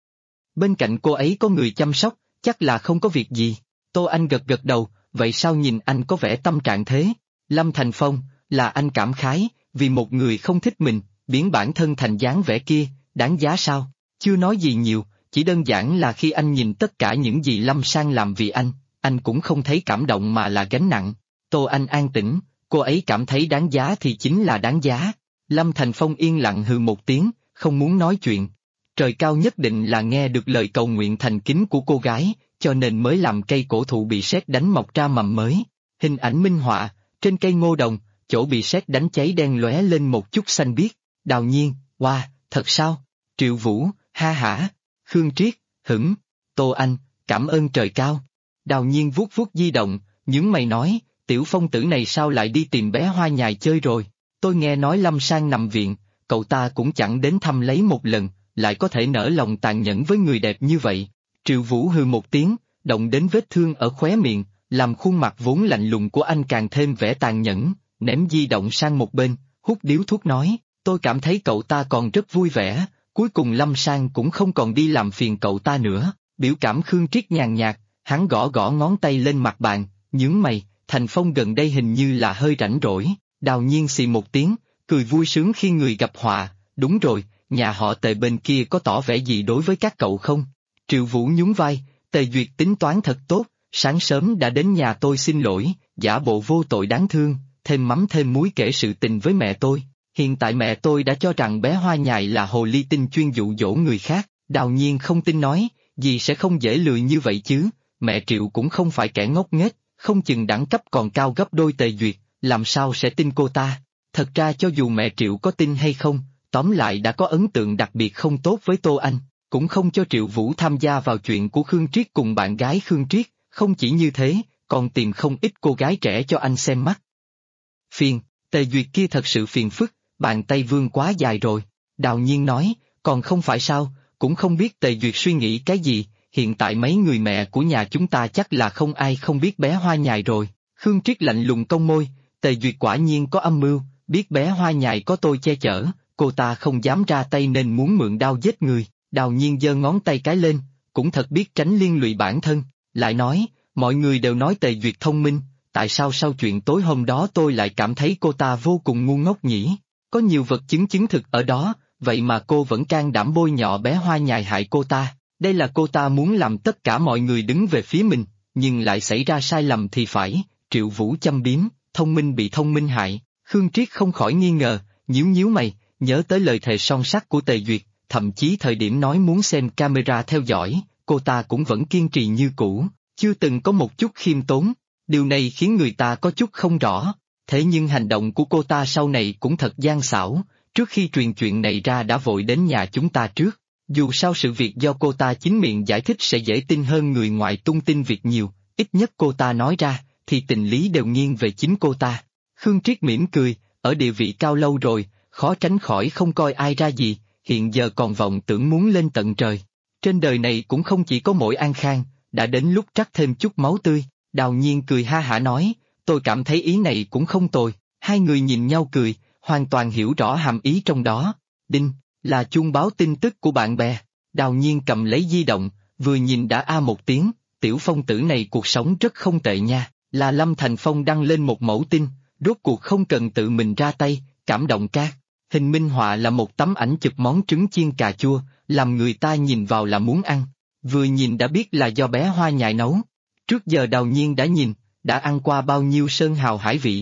Bên cạnh cô ấy có người chăm sóc, chắc là không có việc gì. Tô Anh gật gật đầu, vậy sao nhìn anh có vẻ tâm trạng thế? Lâm Thành Phong, là anh cảm khái, vì một người không thích mình, biến bản thân thành dáng vẻ kia, đáng giá sao? Chưa nói gì nhiều, chỉ đơn giản là khi anh nhìn tất cả những gì Lâm Sang làm vì anh cũng không thấy cảm động mà là gánh nặng. Tô Anh an tĩnh, cô ấy cảm thấy đáng giá thì chính là đáng giá. Lâm Thành Phong yên lặng hừ một tiếng, không muốn nói chuyện. Trời cao nhất định là nghe được lời cầu nguyện thành kính của cô gái, cho nên mới làm cây cổ thụ bị sét đánh mọc ra mầm mới. Hình ảnh minh họa, trên cây ngô đồng, chỗ bị sét đánh cháy đen lóe lên một chút xanh biếc. Đào Nhiên, wow, thật sao? Triệu Vũ, ha hả. Khương Triết, hửng. Tô Anh, cảm ơn trời cao. Đào Nhiên vuốt vuốt di động, nhướng mày nói, tiểu phong tử này sao lại đi tìm bé Hoa Nhài chơi rồi? Tôi nghe nói Lâm Sang nằm viện, cậu ta cũng chẳng đến thăm lấy một lần, lại có thể nỡ lòng tàn nhẫn với người đẹp như vậy. Triệu Vũ hừ một tiếng, động đến vết thương ở khóe miệng, làm khuôn mặt vốn lạnh lùng của anh càng thêm vẻ tàn nhẫn, ném di động sang một bên, hút điếu thuốc nói, tôi cảm thấy cậu ta còn rất vui vẻ, cuối cùng Lâm Sang cũng không còn đi làm phiền cậu ta nữa. Biểu cảm Khương Triết nhàn nhạt, hắn gõ gõ ngón tay lên mặt bàn, nhướng mày, Thành Phong gần đây hình như là hơi rảnh rỗi. Đào Nhiên xì một tiếng, cười vui sướng khi người gặp họa, đúng rồi, nhà họ Tề bên kia có tỏ vẻ gì đối với các cậu không? Triệu Vũ nhún vai, Tề Duyệt tính toán thật tốt, sáng sớm đã đến nhà tôi xin lỗi, giả bộ vô tội đáng thương, thêm mắm thêm muối kể sự tình với mẹ tôi. Hiện tại mẹ tôi đã cho rằng bé Hoa Nhài là hồ ly tinh chuyên dụ dỗ người khác. Đào Nhiên không tin nói, dì sẽ không dễ lừa như vậy chứ, mẹ Triệu cũng không phải kẻ ngốc nghếch, không chừng đẳng cấp còn cao gấp đôi Tề Duyệt, làm sao sẽ tin cô ta? Thật ra cho dù mẹ Triệu có tin hay không, tóm lại đã có ấn tượng đặc biệt không tốt với Tô Anh, cũng không cho Triệu Vũ tham gia vào chuyện của Khương Triết cùng bạn gái Khương Triết, không chỉ như thế, còn tìm không ít cô gái trẻ cho anh xem mắt. Phiền, Tề Duyệt kia thật sự phiền phức, bàn tay vương quá dài rồi. Đào Nhiên nói, còn không phải sao, cũng không biết Tề Duyệt suy nghĩ cái gì, hiện tại mấy người mẹ của nhà chúng ta chắc là không ai không biết bé Hoa Nhài rồi. Khương Triết lạnh lùng cong môi, Tề Duyệt quả nhiên có âm mưu, biết bé Hoa Nhài có tôi che chở, cô ta không dám ra tay nên muốn mượn đao giết người. Đào Nhiên giơ ngón tay cái lên, cũng thật biết tránh liên lụy bản thân, lại nói, mọi người đều nói Tề Duyệt thông minh, tại sao sau chuyện tối hôm đó tôi lại cảm thấy cô ta vô cùng ngu ngốc nhỉ? Có nhiều vật chứng chứng thực ở đó, vậy mà cô vẫn can đảm bôi nhọ bé Hoa Nhài hại cô ta. Đây là cô ta muốn làm tất cả mọi người đứng về phía mình, nhưng lại xảy ra sai lầm thì phải. Triệu Vũ châm biếm, thông minh bị thông minh hại. Khương Triết không khỏi nghi ngờ, nhíu nhíu mày, nhớ tới lời thề son sắt của Tề Duyệt, thậm chí thời điểm nói muốn xem camera theo dõi, cô ta cũng vẫn kiên trì như cũ, chưa từng có một chút khiêm tốn. Điều này khiến người ta có chút không rõ, thế nhưng hành động của cô ta sau này cũng thật gian xảo, trước khi truyền chuyện này ra đã vội đến nhà chúng ta trước. Dù sao sự việc do cô ta chính miệng giải thích sẽ dễ tin hơn người ngoài tung tin việc nhiều, ít nhất cô ta nói ra, thì tình lý đều nghiêng về chính cô ta. Khương Triết mỉm cười, ở địa vị cao lâu rồi, khó tránh khỏi không coi ai ra gì, hiện giờ còn vọng tưởng muốn lên tận trời. Trên đời này cũng không chỉ có mỗi An Khang, đã đến lúc trắc thêm chút máu tươi. Đào Nhiên cười ha hả nói, tôi cảm thấy ý này cũng không tồi. Hai người nhìn nhau cười, hoàn toàn hiểu rõ hàm ý trong đó. Đinh, là chuông báo tin tức của bạn bè. Đào Nhiên cầm lấy di động, vừa nhìn đã a một tiếng, tiểu phong tử này cuộc sống rất không tệ nha. Là Lâm Thành Phong đăng lên một mẫu tin, rốt cuộc không cần tự mình ra tay, cảm động cát. Hình minh họa là một tấm ảnh chụp món trứng chiên cà chua, làm người ta nhìn vào là muốn ăn. Vừa nhìn đã biết là do bé Hoa Nhài nấu. Trước giờ Đào Nhiên đã nhìn, đã ăn qua bao nhiêu sơn hào hải vị.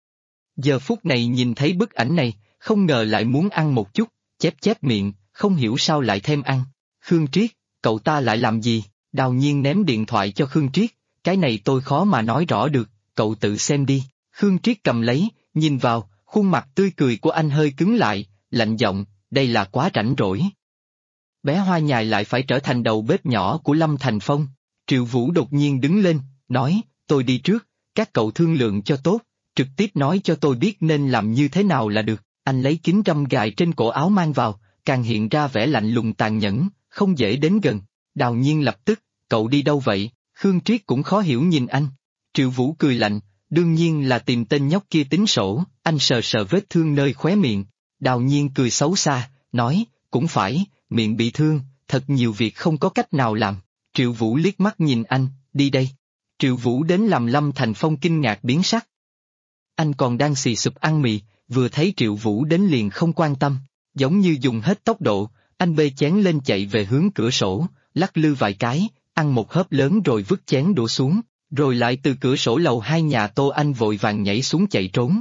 Giờ phút này nhìn thấy bức ảnh này, không ngờ lại muốn ăn một chút, chép chép miệng, không hiểu sao lại thêm ăn. Khương Triết, cậu ta lại làm gì? Đào Nhiên ném điện thoại cho Khương Triết, cái này tôi khó mà nói rõ được, cậu tự xem đi. Khương Triết cầm lấy, nhìn vào, khuôn mặt tươi cười của anh hơi cứng lại, lạnh giọng, đây là quá rảnh rỗi. Bé Hoa Nhài lại phải trở thành đầu bếp nhỏ của Lâm Thành Phong. Triệu Vũ đột nhiên đứng lên, nói, tôi đi trước, các cậu thương lượng cho tốt, trực tiếp nói cho tôi biết nên làm như thế nào là được. Anh lấy kính râm gài trên cổ áo mang vào, càng hiện ra vẻ lạnh lùng tàn nhẫn, không dễ đến gần. Đào Nhiên lập tức, cậu đi đâu vậy? Khương Triết cũng khó hiểu nhìn anh. Triệu Vũ cười lạnh, đương nhiên là tìm tên nhóc kia tính sổ. Anh sờ sờ vết thương nơi khóe miệng. Đào Nhiên cười xấu xa, nói, cũng phải, miệng bị thương, thật nhiều việc không có cách nào làm. Triệu Vũ liếc mắt nhìn anh, đi đây. Triệu Vũ đến làm Lâm Thành Phong kinh ngạc biến sắc. Anh còn đang xì xụp ăn mì, vừa thấy Triệu Vũ đến liền không quan tâm, giống như dùng hết tốc độ, anh bê chén lên chạy về hướng cửa sổ, lắc lư vài cái, ăn một hớp lớn rồi vứt chén đổ xuống, rồi lại từ cửa sổ lầu 2 nhà Tô Anh vội vàng nhảy xuống chạy trốn.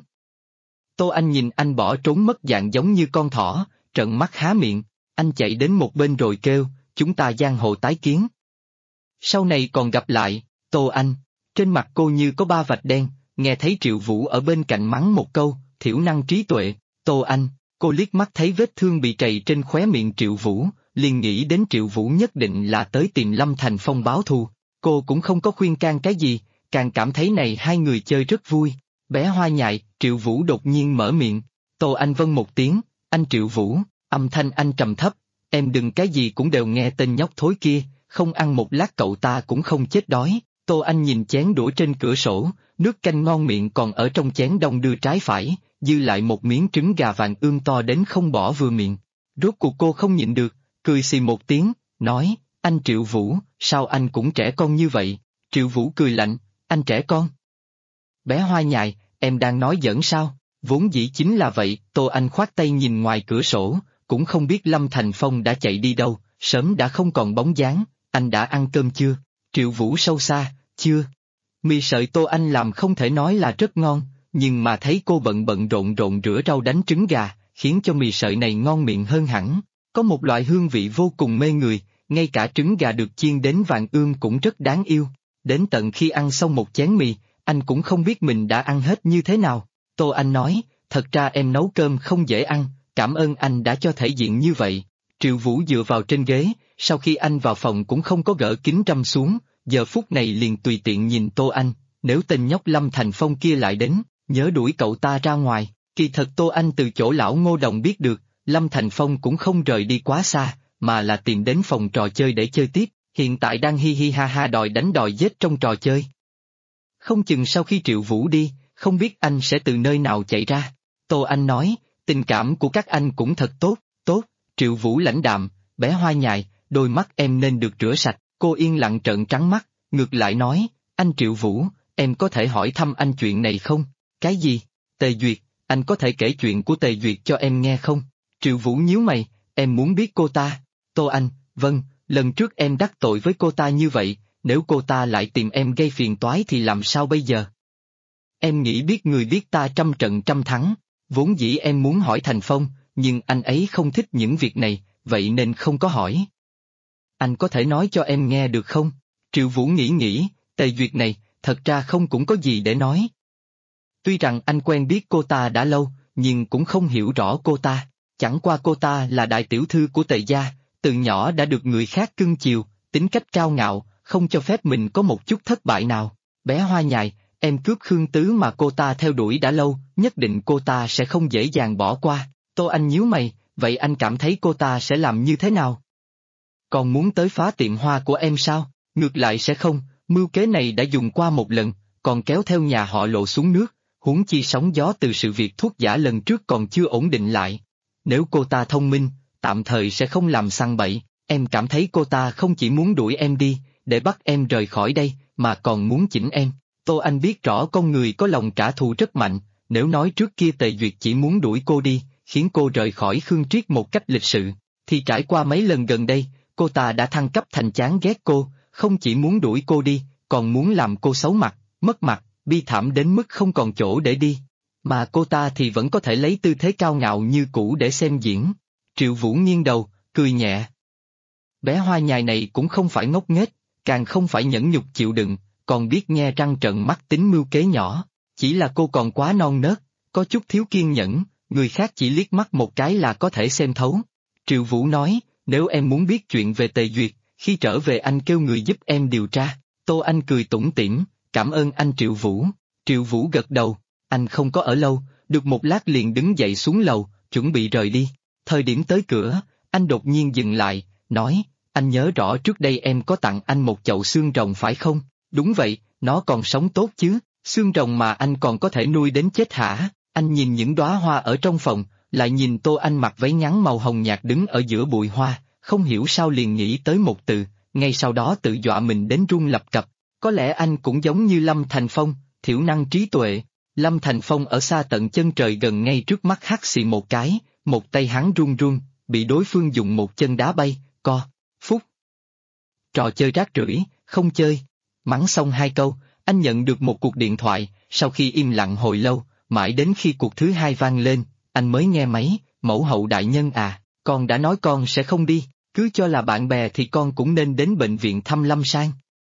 Tô Anh nhìn anh bỏ trốn mất dạng giống như con thỏ, trợn mắt há miệng, anh chạy đến một bên rồi kêu, chúng ta giang hồ tái kiến. Sau này còn gặp lại, Tô Anh, trên mặt cô như có 3 vạch đen, nghe thấy Triệu Vũ ở bên cạnh mắng một câu, thiểu năng trí tuệ, Tô Anh, cô liếc mắt thấy vết thương bị trầy trên khóe miệng Triệu Vũ, liền nghĩ đến Triệu Vũ nhất định là tới tìm Lâm Thành Phong báo thù, cô cũng không có khuyên can cái gì, càng cảm thấy này hai người chơi rất vui. Bé Hoa Nhại, Triệu Vũ đột nhiên mở miệng, Tô Anh vâng một tiếng, anh Triệu Vũ, âm thanh anh trầm thấp, em đừng cái gì cũng đều nghe tên nhóc thối kia, không ăn một lát cậu ta cũng không chết đói. Tô Anh nhìn chén đũa trên cửa sổ, nước canh ngon miệng còn ở trong chén đong đưa trái phải, dư lại một miếng trứng gà vàng ươm to đến không bỏ vừa miệng. Rốt cuộc cô không nhịn được, cười xì một tiếng, nói, anh Triệu Vũ, sao anh cũng trẻ con như vậy? Triệu Vũ cười lạnh, anh trẻ con? Bé Hoa Nhại, em đang nói giỡn sao? Vốn dĩ chính là vậy, Tô Anh khoát tay nhìn ngoài cửa sổ, cũng không biết Lâm Thành Phong đã chạy đi đâu, sớm đã không còn bóng dáng, anh đã ăn cơm chưa? Triệu Vũ sâu xa, chưa. Mì sợi Tô Anh làm không thể nói là rất ngon, nhưng mà thấy cô bận bận rộn rộn rửa rau đánh trứng gà, khiến cho mì sợi này ngon miệng hơn hẳn, có một loại hương vị vô cùng mê người, ngay cả trứng gà được chiên đến vàng ươm cũng rất đáng yêu. Đến tận khi ăn xong một chén mì, anh cũng không biết mình đã ăn hết như thế nào. Tô Anh nói, thật ra em nấu cơm không dễ ăn, cảm ơn anh đã cho thể diện như vậy. Triệu Vũ dựa vào trên ghế, sau khi anh vào phòng cũng không có gỡ kính râm xuống, giờ phút này liền tùy tiện nhìn Tô Anh, nếu tên nhóc Lâm Thành Phong kia lại đến, nhớ đuổi cậu ta ra ngoài. Kỳ thật Tô Anh từ chỗ lão Ngô Đồng biết được, Lâm Thành Phong cũng không rời đi quá xa, mà là tìm đến phòng trò chơi để chơi tiếp, hiện tại đang hi hi ha ha đòi đánh đòi giết trong trò chơi. Không chừng sau khi Triệu Vũ đi, không biết anh sẽ từ nơi nào chạy ra. Tô Anh nói, tình cảm của các anh cũng thật tốt, tốt. Triệu Vũ lãnh đạm, bé Hoa Nhại, đôi mắt em nên được rửa sạch. Cô yên lặng trợn trắng mắt, ngược lại nói, anh Triệu Vũ, em có thể hỏi thăm anh chuyện này không? Cái gì? Tề Duyệt, anh có thể kể chuyện của Tề Duyệt cho em nghe không? Triệu Vũ nhíu mày, em muốn biết cô ta? Tô Anh, vâng, lần trước em đắc tội với cô ta như vậy, nếu cô ta lại tìm em gây phiền toái thì làm sao bây giờ? Em nghĩ biết người biết ta trăm trận trăm thắng, vốn dĩ em muốn hỏi Thành Phong, nhưng anh ấy không thích những việc này, vậy nên không có hỏi. Anh có thể nói cho em nghe được không? Triệu Vũ nghĩ, Tề Duyệt này, thật ra không cũng có gì để nói. Tuy rằng anh quen biết cô ta đã lâu, nhưng cũng không hiểu rõ cô ta, chẳng qua cô ta là đại tiểu thư của Tề gia, từ nhỏ đã được người khác cưng chiều, tính cách cao ngạo, không cho phép mình có một chút thất bại nào. Bé Hoa Nhài, em cướp Khương Tứ mà cô ta theo đuổi đã lâu, nhất định cô ta sẽ không dễ dàng bỏ qua. Tô Anh nhíu mày, vậy anh cảm thấy cô ta sẽ làm như thế nào? Còn muốn tới phá tiệm hoa của em sao? Ngược lại sẽ không, mưu kế này đã dùng qua một lần, còn kéo theo nhà họ Lộ xuống nước, huống chi sóng gió từ sự việc thuốc giả lần trước còn chưa ổn định lại. Nếu cô ta thông minh, tạm thời sẽ không làm săn bậy, em cảm thấy cô ta không chỉ muốn đuổi em đi, để bắt em rời khỏi đây, mà còn muốn chỉnh em. Tô Anh biết rõ con người có lòng trả thù rất mạnh, nếu nói trước kia Tề Duyệt chỉ muốn đuổi cô đi, khiến cô rời khỏi Khương Triết một cách lịch sự, thì trải qua mấy lần gần đây, cô ta đã thăng cấp thành chán ghét cô, không chỉ muốn đuổi cô đi, còn muốn làm cô xấu mặt, mất mặt, bi thảm đến mức không còn chỗ để đi. Mà cô ta thì vẫn có thể lấy tư thế cao ngạo như cũ để xem diễn. Triệu Vũ nghiêng đầu, cười nhẹ. Bé Hoa Nhài này cũng không phải ngốc nghếch, càng không phải nhẫn nhục chịu đựng, còn biết nghe răng trợn mắt tính mưu kế nhỏ, chỉ là cô còn quá non nớt, có chút thiếu kiên nhẫn, người khác chỉ liếc mắt một cái là có thể xem thấu. Triệu Vũ nói, nếu em muốn biết chuyện về Tề Duyệt, khi trở về anh kêu người giúp em điều tra. Tô Anh cười tủm tỉm, cảm ơn anh Triệu Vũ. Triệu Vũ gật đầu, anh không có ở lâu, được một lát liền đứng dậy xuống lầu, chuẩn bị rời đi. Thời điểm tới cửa, anh đột nhiên dừng lại, nói, anh nhớ rõ trước đây em có tặng anh một chậu xương rồng phải không? Đúng vậy, nó còn sống tốt chứ, xương rồng mà anh còn có thể nuôi đến chết hả? Anh nhìn những đóa hoa ở trong phòng, lại nhìn Tô Anh mặc váy ngắn màu hồng nhạt đứng ở giữa bụi hoa, không hiểu sao liền nghĩ tới một từ, ngay sau đó tự dọa mình đến run lập cập. Có lẽ anh cũng giống như Lâm Thành Phong, thiểu năng trí tuệ. Lâm Thành Phong ở xa tận chân trời gần ngay trước mắt hắt xì một cái, một tay hắn run run, bị đối phương dùng một chân đá bay, phúc. Trò chơi rác rưởi, không chơi. Mắng xong hai câu, anh nhận được một cuộc điện thoại, sau khi im lặng hồi lâu, mãi đến khi cuộc thứ hai vang lên, anh mới nghe máy, mẫu hậu đại nhân à, con đã nói con sẽ không đi, cứ cho là bạn bè thì con cũng nên đến bệnh viện thăm Lâm Sang.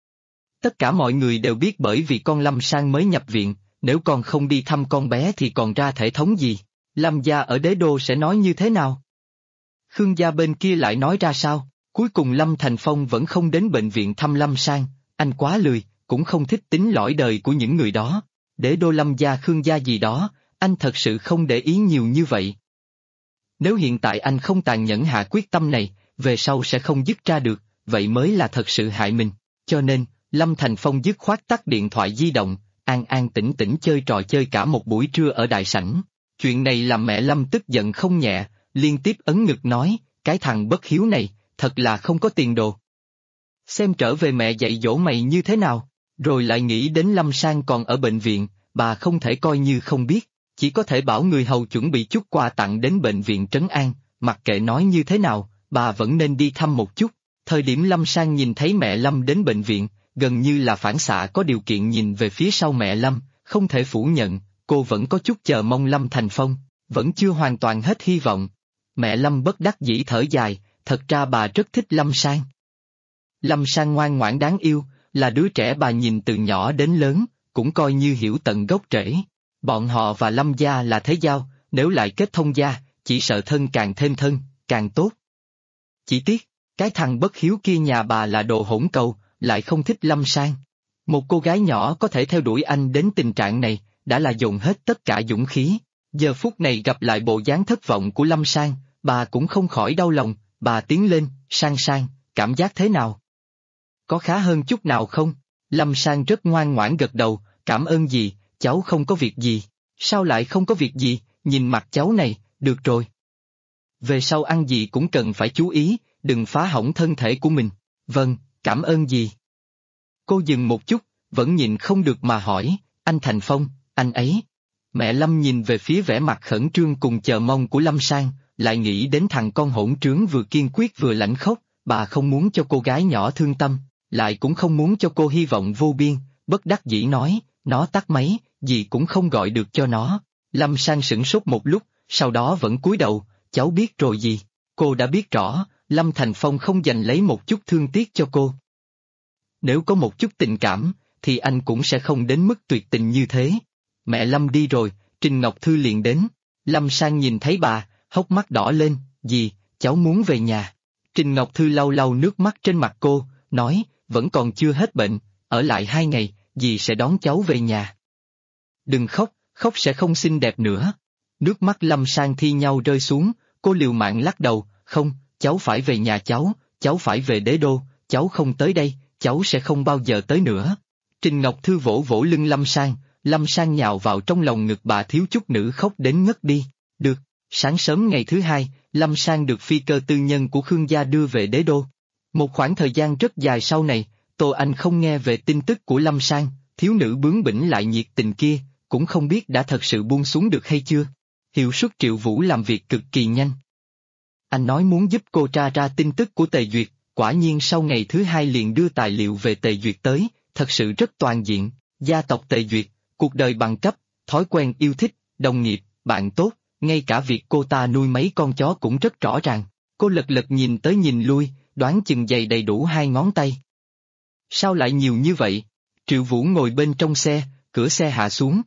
Tất cả mọi người đều biết bởi vì con Lâm Sang mới nhập viện, nếu con không đi thăm con bé thì còn ra thể thống gì, Lâm gia ở Đế Đô sẽ nói như thế nào? Khương gia bên kia lại nói ra sao? Cuối cùng Lâm Thành Phong vẫn không đến bệnh viện thăm Lâm Sang, anh quá lười, cũng không thích tính lõi đời của những người đó. Đế Đô Lâm gia Khương gia gì đó, anh thật sự không để ý nhiều như vậy. Nếu hiện tại anh không tàn nhẫn hạ quyết tâm này, về sau sẽ không dứt ra được, vậy mới là thật sự hại mình. Cho nên, Lâm Thành Phong dứt khoát tắt điện thoại di động, an an tĩnh tĩnh chơi trò chơi cả một buổi trưa ở đại sảnh. Chuyện này làm mẹ Lâm tức giận không nhẹ, liên tiếp ấn ngực nói, cái thằng bất hiếu này, thật là không có tiền đồ. Xem trở về mẹ dạy dỗ mày như thế nào, rồi lại nghĩ đến Lâm Sang còn ở bệnh viện, bà không thể coi như không biết, chỉ có thể bảo người hầu chuẩn bị chút quà tặng đến bệnh viện trấn an, mặc kệ nói như thế nào, bà vẫn nên đi thăm một chút. Thời điểm Lâm Sang nhìn thấy mẹ Lâm đến bệnh viện, gần như là phản xạ có điều kiện nhìn về phía sau mẹ Lâm, không thể phủ nhận, cô vẫn có chút chờ mong Lâm Thành Phong, vẫn chưa hoàn toàn hết hy vọng. Mẹ Lâm bất đắc dĩ thở dài, thật ra bà rất thích Lâm Sang. Lâm Sang ngoan ngoãn đáng yêu, là đứa trẻ bà nhìn từ nhỏ đến lớn, cũng coi như hiểu tận gốc rễ. Bọn họ và Lâm gia là thế giao, nếu lại kết thông gia, chỉ sợ thân càng thêm thân, càng tốt. Chỉ tiếc, cái thằng bất hiếu kia nhà bà là đồ hỗn cầu, lại không thích Lâm Sang. Một cô gái nhỏ có thể theo đuổi anh đến tình trạng này, đã là dồn hết tất cả dũng khí. Giờ phút này gặp lại bộ dáng thất vọng của Lâm Sang, bà cũng không khỏi đau lòng, bà tiến lên, Sang Sang, cảm giác thế nào? Có khá hơn chút nào không? Lâm Sang rất ngoan ngoãn gật đầu, cảm ơn dì, cháu không có việc gì. Sao lại không có việc gì, nhìn mặt cháu này, được rồi. Về sau ăn gì cũng cần phải chú ý, đừng phá hỏng thân thể của mình. Vâng, cảm ơn dì. Cô dừng một chút, vẫn nhịn không được mà hỏi, anh Thành Phong, anh ấy. Mẹ Lâm nhìn về phía vẻ mặt khẩn trương cùng chờ mong của Lâm Sang, lại nghĩ đến thằng con hỗn trướng vừa kiên quyết vừa lãnh khốc, bà không muốn cho cô gái nhỏ thương tâm, lại cũng không muốn cho cô hy vọng vô biên, bất đắc dĩ nói, nó tắt máy, gì cũng không gọi được cho nó. Lâm Sang sửng sốt một lúc, sau đó vẫn cúi đầu, cháu biết rồi gì, cô đã biết rõ, Lâm Thành Phong không dành lấy một chút thương tiếc cho cô. Nếu có một chút tình cảm, thì anh cũng sẽ không đến mức tuyệt tình như thế. Mẹ Lâm đi rồi, Trình Ngọc Thư liền đến. Lâm Sang nhìn thấy bà, hốc mắt đỏ lên, dì, cháu muốn về nhà. Trình Ngọc Thư lau lau nước mắt trên mặt cô, nói, vẫn còn chưa hết bệnh, ở lại 2 ngày, dì sẽ đón cháu về nhà. Đừng khóc, khóc sẽ không xinh đẹp nữa. Nước mắt Lâm Sang thi nhau rơi xuống, cô liều mạng lắc đầu, không, cháu phải về nhà cháu phải về Đế Đô, cháu không tới đây, cháu sẽ không bao giờ tới nữa. Trình Ngọc Thư vỗ vỗ lưng Lâm Sang nhào vào trong lòng ngực bà thiếu chút nữa khóc đến ngất đi. Được, sáng sớm ngày thứ hai, Lâm Sang được phi cơ tư nhân của Khương gia đưa về Đế Đô. Một khoảng thời gian rất dài sau này, Tô Anh không nghe về tin tức của Lâm Sang, thiếu nữ bướng bỉnh lại nhiệt tình kia, cũng không biết đã thật sự buông xuống được hay chưa. Hiệu suất Triệu Vũ làm việc cực kỳ nhanh. Anh nói muốn giúp cô tra ra tin tức của Tề Duyệt, quả nhiên sau ngày thứ hai liền đưa tài liệu về Tề Duyệt tới, thật sự rất toàn diện, gia tộc Tề Duyệt, cuộc đời bằng cấp, thói quen yêu thích, đồng nghiệp, bạn tốt, ngay cả việc cô ta nuôi mấy con chó cũng rất rõ ràng. Cô lật lật nhìn tới nhìn lui, đoán chừng giày đầy đủ 2 ngón tay. Sao lại nhiều như vậy? Triệu Vũ ngồi bên trong xe, cửa xe hạ xuống.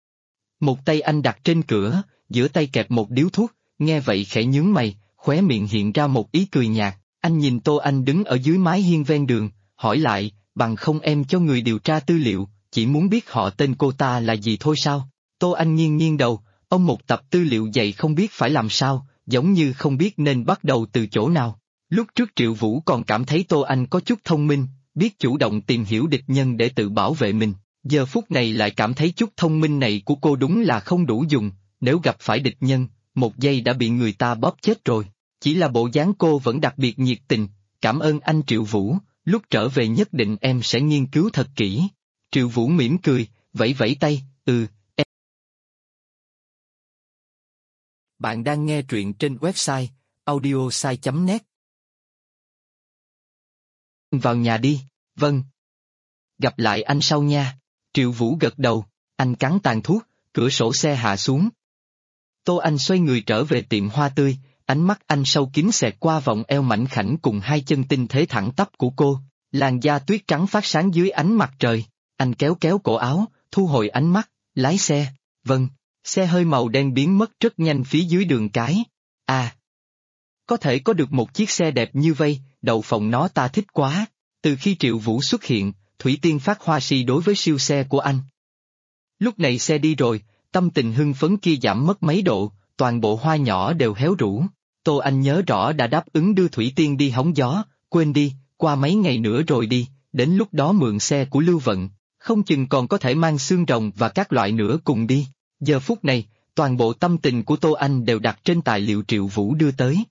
Một tay anh đặt trên cửa, giữa tay kẹp một điếu thuốc, nghe vậy khẽ nhướng mày, khóe miệng hiện ra một ý cười nhạt, Anh nhìn Tô Anh đứng ở dưới mái hiên ven đường, hỏi lại, bằng không em cho người điều tra tư liệu, chỉ muốn biết họ tên cô ta là gì thôi sao? Tô Anh nghiêng nghiêng đầu, ông một tập tư liệu dày không biết phải làm sao, giống như không biết nên bắt đầu từ chỗ nào. Lúc trước Triệu Vũ còn cảm thấy Tô Anh có chút thông minh, biết chủ động tìm hiểu địch nhân để tự bảo vệ mình, giờ phút này lại cảm thấy chút thông minh này của cô đúng là không đủ dùng, nếu gặp phải địch nhân, một giây đã bị người ta bóp chết rồi. Chỉ là bộ dáng cô vẫn đặc biệt nhiệt tình, cảm ơn anh Triệu Vũ, lúc trở về nhất định em sẽ nghiên cứu thật kỹ. Triệu Vũ mỉm cười, vẫy vẫy tay, em.
Bạn đang nghe truyện trên website audiosai.net.
Vào nhà đi, vâng. Gặp lại anh sau nha. Triệu Vũ gật đầu, anh cắn tàn thuốc, cửa sổ xe hạ xuống. Tô Anh xoay người trở về tiệm hoa tươi, ánh mắt anh sâu kín xẹt qua vòng eo mảnh khảnh cùng hai chân tinh thế thẳng tắp của cô, làn da tuyết trắng phát sáng dưới ánh mặt trời. Anh kéo kéo cổ áo, thu hồi ánh mắt, lái xe, vâng, xe hơi màu đen biến mất rất nhanh phía dưới đường cái. À, có thể có được một chiếc xe đẹp như vây, đậu phộng nó ta thích quá. Từ khi Triệu Vũ xuất hiện, Thủy Tiên phát hoa si đối với siêu xe của anh. Lúc này xe đi rồi, tâm tình hưng phấn kia giảm mất mấy độ, toàn bộ hoa nhỏ đều héo rũ. Tô Anh nhớ rõ đã đáp ứng đưa Thủy Tiên đi hóng gió, quên đi, qua mấy ngày nữa rồi đi, đến lúc đó mượn xe của Lưu Vận, không chừng còn có thể mang xương rồng và các loại nữa cùng đi. Giờ phút này, toàn bộ tâm tình của Tô Anh đều đặt trên tài liệu Triệu Vũ đưa tới.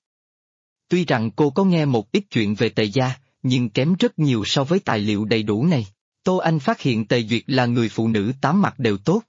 Tuy rằng cô có nghe một ít chuyện về Tề gia, nhưng kém rất nhiều so với tài liệu đầy đủ này. Tô Anh phát hiện Tề Duyệt là người phụ nữ tám mặt đều tốt.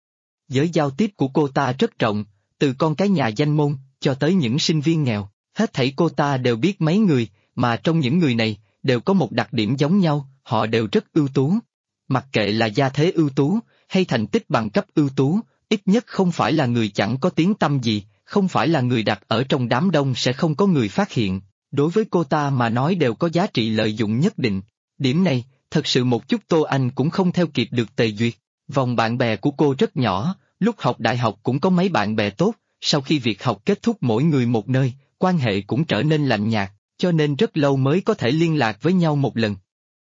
Giới giao tiếp của cô ta rất rộng, từ con cái nhà danh môn, cho tới những sinh viên nghèo, hết thảy cô ta đều biết mấy người, mà trong những người này, đều có một đặc điểm giống nhau, họ đều rất ưu tú. Mặc kệ là gia thế ưu tú, hay thành tích bằng cấp ưu tú, ít nhất không phải là người chẳng có tiếng tăm gì, không phải là người đặt ở trong đám đông sẽ không có người phát hiện, đối với cô ta mà nói đều có giá trị lợi dụng nhất định. Điểm này, thật sự một chút Tô Anh cũng không theo kịp được Tề Duyệt. Vòng bạn bè của cô rất nhỏ, lúc học đại học cũng có mấy bạn bè tốt, sau khi việc học kết thúc mỗi người một nơi, quan hệ cũng trở nên lạnh nhạt, cho nên rất lâu mới có thể liên lạc với nhau một lần.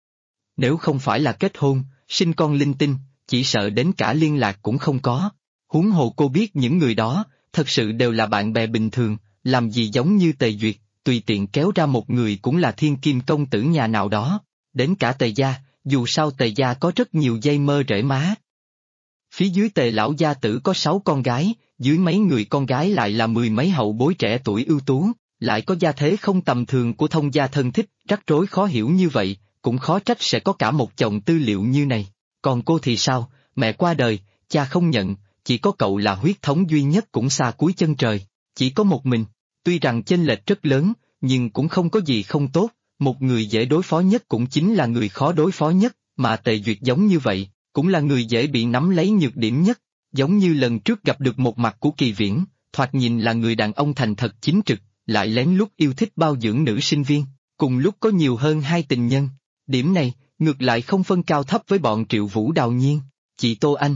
Nếu không phải là kết hôn, sinh con linh tinh, chỉ sợ đến cả liên lạc cũng không có. Huống hồ cô biết những người đó, thật sự đều là bạn bè bình thường, làm gì giống như Tề Duyệt, tùy tiện kéo ra một người cũng là thiên kim công tử nhà nào đó. Đến cả Tề gia, dù sao Tề gia có rất nhiều dây mơ rễ má. Phía dưới Tề lão gia tử có 6 con gái, dưới mấy người con gái lại là 10 mấy hậu bối trẻ tuổi ưu tú, lại có gia thế không tầm thường của thông gia thân thích, rắc rối khó hiểu như vậy, cũng khó trách sẽ có cả một chồng tư liệu như này. Còn cô thì sao, mẹ qua đời, cha không nhận, chỉ có cậu là huyết thống duy nhất cũng xa cuối chân trời, chỉ có một mình, tuy rằng chênh lệch rất lớn, nhưng cũng không có gì không tốt, một người dễ đối phó nhất cũng chính là người khó đối phó nhất, mà Tề Duyệt giống như vậy, cũng là người dễ bị nắm lấy nhược điểm nhất, giống như lần trước gặp được một mặt của Kỳ Viễn, thoạt nhìn là người đàn ông thành thật chính trực, lại lén lút yêu thích bao dưỡng nữ sinh viên, cùng lúc có nhiều hơn 2 tình nhân, điểm này, ngược lại không phân cao thấp với bọn Triệu Vũ Đào Nhiên, chị Tô Anh.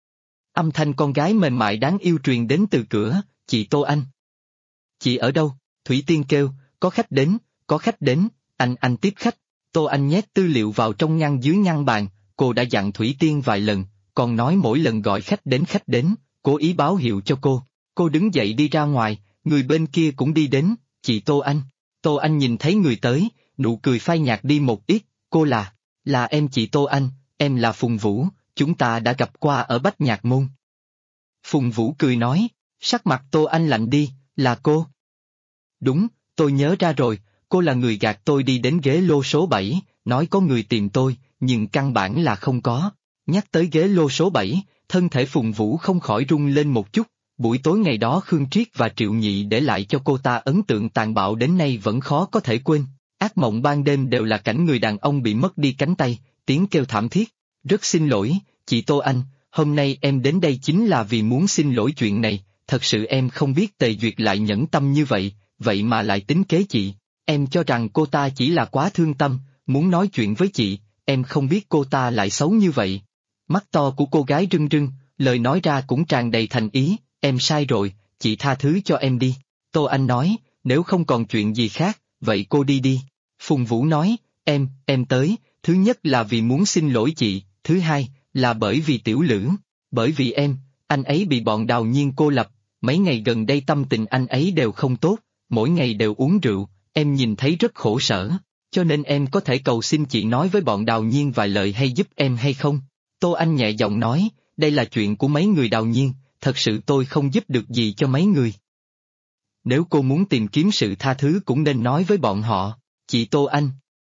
Âm thanh con gái mềm mại đáng yêu truyền đến từ cửa, chị Tô Anh. Chị ở đâu? Thủy Tiên kêu, có khách đến, có khách đến, anh tiếp khách. Tô Anh nhét tư liệu vào trong ngăn dưới ngăn bàn, cô đã dặn Thủy Tiên vài lần, còn nói mỗi lần gọi khách đến, cố ý báo hiệu cho cô. Cô đứng dậy đi ra ngoài, người bên kia cũng đi đến, chị Tô Anh. Tô Anh nhìn thấy người tới, nụ cười phai nhạt đi một ít, cô là em chị Tô Anh, em là Phùng Vũ, chúng ta đã gặp qua ở Bách Nhạc Môn. Phùng Vũ cười nói, sắc mặt Tô Anh lạnh đi, là cô. Đúng, tôi nhớ ra rồi, cô là người gạt tôi đi đến ghế lô số 7, nói có người tìm tôi, nhưng căn bản là không có. Nhắc tới ghế lô số 7, thân thể Phùng Vũ không khỏi rung lên một chút, buổi tối ngày đó Khương Triết và Triệu Nhị để lại cho cô ta ấn tượng tàn bạo đến nay vẫn khó có thể quên. Ác mộng ban đêm đều là cảnh người đàn ông bị mất đi cánh tay, tiếng kêu thảm thiết. Rất xin lỗi, chị Tô Anh, hôm nay em đến đây chính là vì muốn xin lỗi chuyện này, thật sự em không biết Tề Duyệt lại nhẫn tâm như vậy, vậy mà lại tính kế chị. Em cho rằng cô ta chỉ là quá thương tâm, muốn nói chuyện với chị, em không biết cô ta lại xấu như vậy. Mắt to của cô gái rưng rưng, lời nói ra cũng tràn đầy thành ý, em sai rồi, chị tha thứ cho em đi. Tô Anh nói, nếu không còn chuyện gì khác, vậy cô đi đi. Phùng Vũ nói, em tới, thứ nhất là vì muốn xin lỗi chị, thứ hai, là bởi vì Tiểu Lữ, bởi vì em, anh ấy bị bọn Đào Nhiên cô lập, mấy ngày gần đây tâm tình anh ấy đều không tốt, mỗi ngày đều uống rượu, em nhìn thấy rất khổ sở, cho nên em có thể cầu xin chị nói với bọn Đào Nhiên vài lời hay giúp em hay không? Tô Anh nhẹ giọng nói, đây là chuyện của mấy người Đào Nhiên, thật sự tôi không giúp được gì cho mấy người. Nếu cô muốn tìm kiếm sự tha thứ cũng nên nói với bọn họ, chị Tô Anh.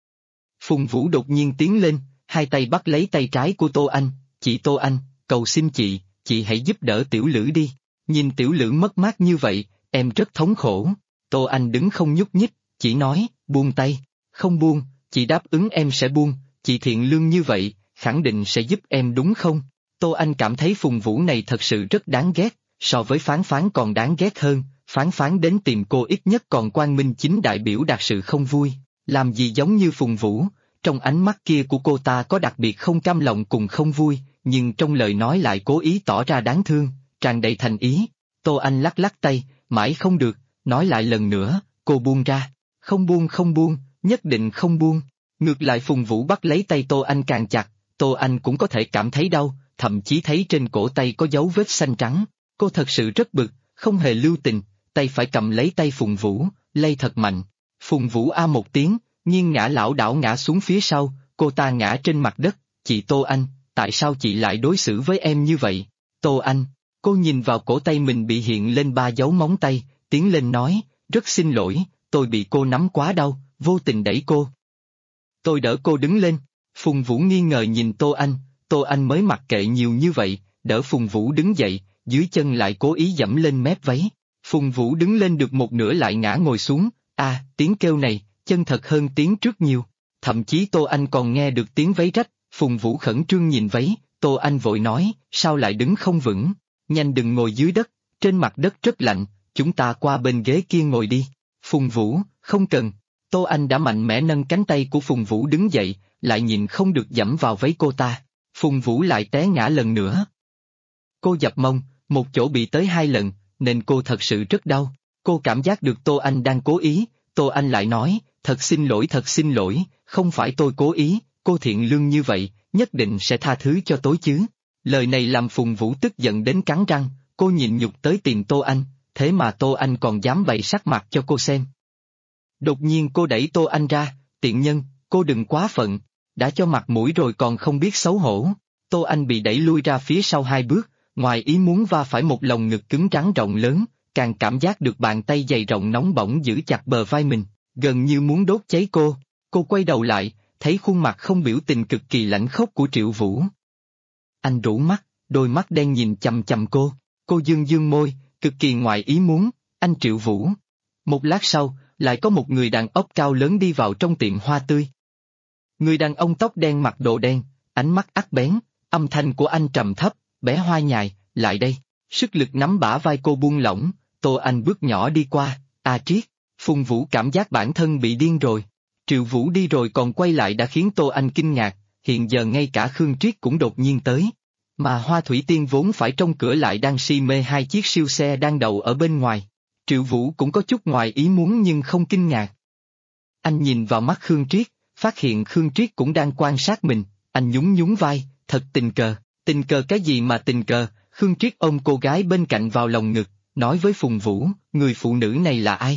Phùng Vũ đột nhiên tiến lên, hai tay bắt lấy tay trái của Tô Anh, chị Tô Anh, cầu xin chị hãy giúp đỡ Tiểu Lữ đi, nhìn Tiểu Lữ mất mát như vậy, em rất thống khổ. Tô Anh đứng không nhúc nhích, chỉ nói, buông tay, không buông, chị đáp ứng em sẽ buông, chị thiện lương như vậy, khẳng định sẽ giúp em đúng không? Tô Anh cảm thấy Phùng Vũ này thật sự rất đáng ghét, so với Phán Phán còn đáng ghét hơn, Phán Phán đến tìm cô ít nhất còn quang minh chính đại biểu đạt sự không vui, làm gì giống như Phùng Vũ, trong ánh mắt kia của cô ta có đặc biệt không cam lòng cùng không vui, nhưng trong lời nói lại cố ý tỏ ra đáng thương, tràn đầy thành ý. Tô Anh lắc lắc tay, mãi không được, nói lại lần nữa, cô buông ra, không buông, nhất định không buông. Ngược lại Phùng Vũ bắt lấy tay Tô Anh càng chặt, Tô Anh cũng có thể cảm thấy đau, thậm chí thấy trên cổ tay có dấu vết xanh trắng, cô thật sự rất bực, không hề lưu tình, tay phải cầm lấy tay Phùng Vũ, lay thật mạnh. Phùng Vũ a một tiếng, nghiêng ngã lảo đảo ngã xuống phía sau, cô ta ngã trên mặt đất, chị Tô Anh, tại sao chị lại đối xử với em như vậy? Tô Anh, cô nhìn vào cổ tay mình bị hiện lên 3 dấu móng tay, tiến lên nói, rất xin lỗi, tôi bị cô nắm quá đau, vô tình đẩy cô. Tôi đỡ cô đứng lên, Phùng Vũ nghi ngờ nhìn Tô Anh mới mặc kệ nhiều như vậy, đỡ Phùng Vũ đứng dậy, dưới chân lại cố ý dẫm lên mép váy. Phùng Vũ đứng lên được một nửa lại ngã ngồi xuống, tiếng kêu này, chân thật hơn tiếng trước nhiều. Thậm chí Tô Anh còn nghe được tiếng váy rách, Phùng Vũ khẩn trương nhìn váy, Tô Anh vội nói, sao lại đứng không vững, nhanh đừng ngồi dưới đất, trên mặt đất rất lạnh, chúng ta qua bên ghế kia ngồi đi. Phùng Vũ, không cần. Tô Anh đã mạnh mẽ nâng cánh tay của Phùng Vũ đứng dậy, lại nhìn không được dẫm vào váy cô ta. Phùng Vũ lại té ngã lần nữa. Cô dập mông, một chỗ bị tới 2 lần, nên cô thật sự rất đau. Cô cảm giác được Tô Anh đang cố ý, Tô Anh lại nói, thật xin lỗi, không phải tôi cố ý, cô thiện lương như vậy, nhất định sẽ tha thứ cho tôi chứ. Lời này làm Phùng Vũ tức giận đến cắn răng, cô nhịn nhục tới tìm Tô Anh, thế mà Tô Anh còn dám bày sắc mặt cho cô xem. Đột nhiên cô đẩy Tô Anh ra, tiện nhân, cô đừng quá phận, đã cho mặt mũi rồi còn không biết xấu hổ. Tô Anh bị đẩy lui ra phía sau 2 bước, ngoài ý muốn va phải một lồng ngực cứng rắn rộng lớn, càng cảm giác được bàn tay dày rộng nóng bỏng giữ chặt bờ vai mình, gần như muốn đốt cháy cô. Cô quay đầu lại, thấy khuôn mặt không biểu tình cực kỳ lãnh khốc của Triệu Vũ. Anh rũ mắt, đôi mắt đen nhìn chằm chằm cô dương môi, cực kỳ ngoài ý muốn, anh Triệu Vũ. Một lát sau, lại có một người đàn ông cao lớn đi vào trong tiệm hoa tươi. Người đàn ông tóc đen mặc đồ đen, ánh mắt sắc bén, âm thanh của anh trầm thấp, bé Hoa Nhài, lại đây. Sức lực nắm bả vai cô buông lỏng, Tô Anh bước nhỏ đi qua, Triết. Phùng Vũ cảm giác bản thân bị điên rồi. Triệu Vũ đi rồi còn quay lại đã khiến Tô Anh kinh ngạc, hiện giờ ngay cả Khương Triết cũng đột nhiên tới. Mà Hoa Thủy Tiên vốn phải trong cửa lại đang si mê 2 chiếc siêu xe đang đậu ở bên ngoài. Triệu Vũ cũng có chút ngoài ý muốn nhưng không kinh ngạc. Anh nhìn vào mắt Khương Triết, phát hiện Khương Triết cũng đang quan sát mình, anh nhún vai, thật tình cờ cái gì mà tình cờ. Khương Triết ôm cô gái bên cạnh vào lòng ngực, nói với Phùng Vũ, người phụ nữ này là ai?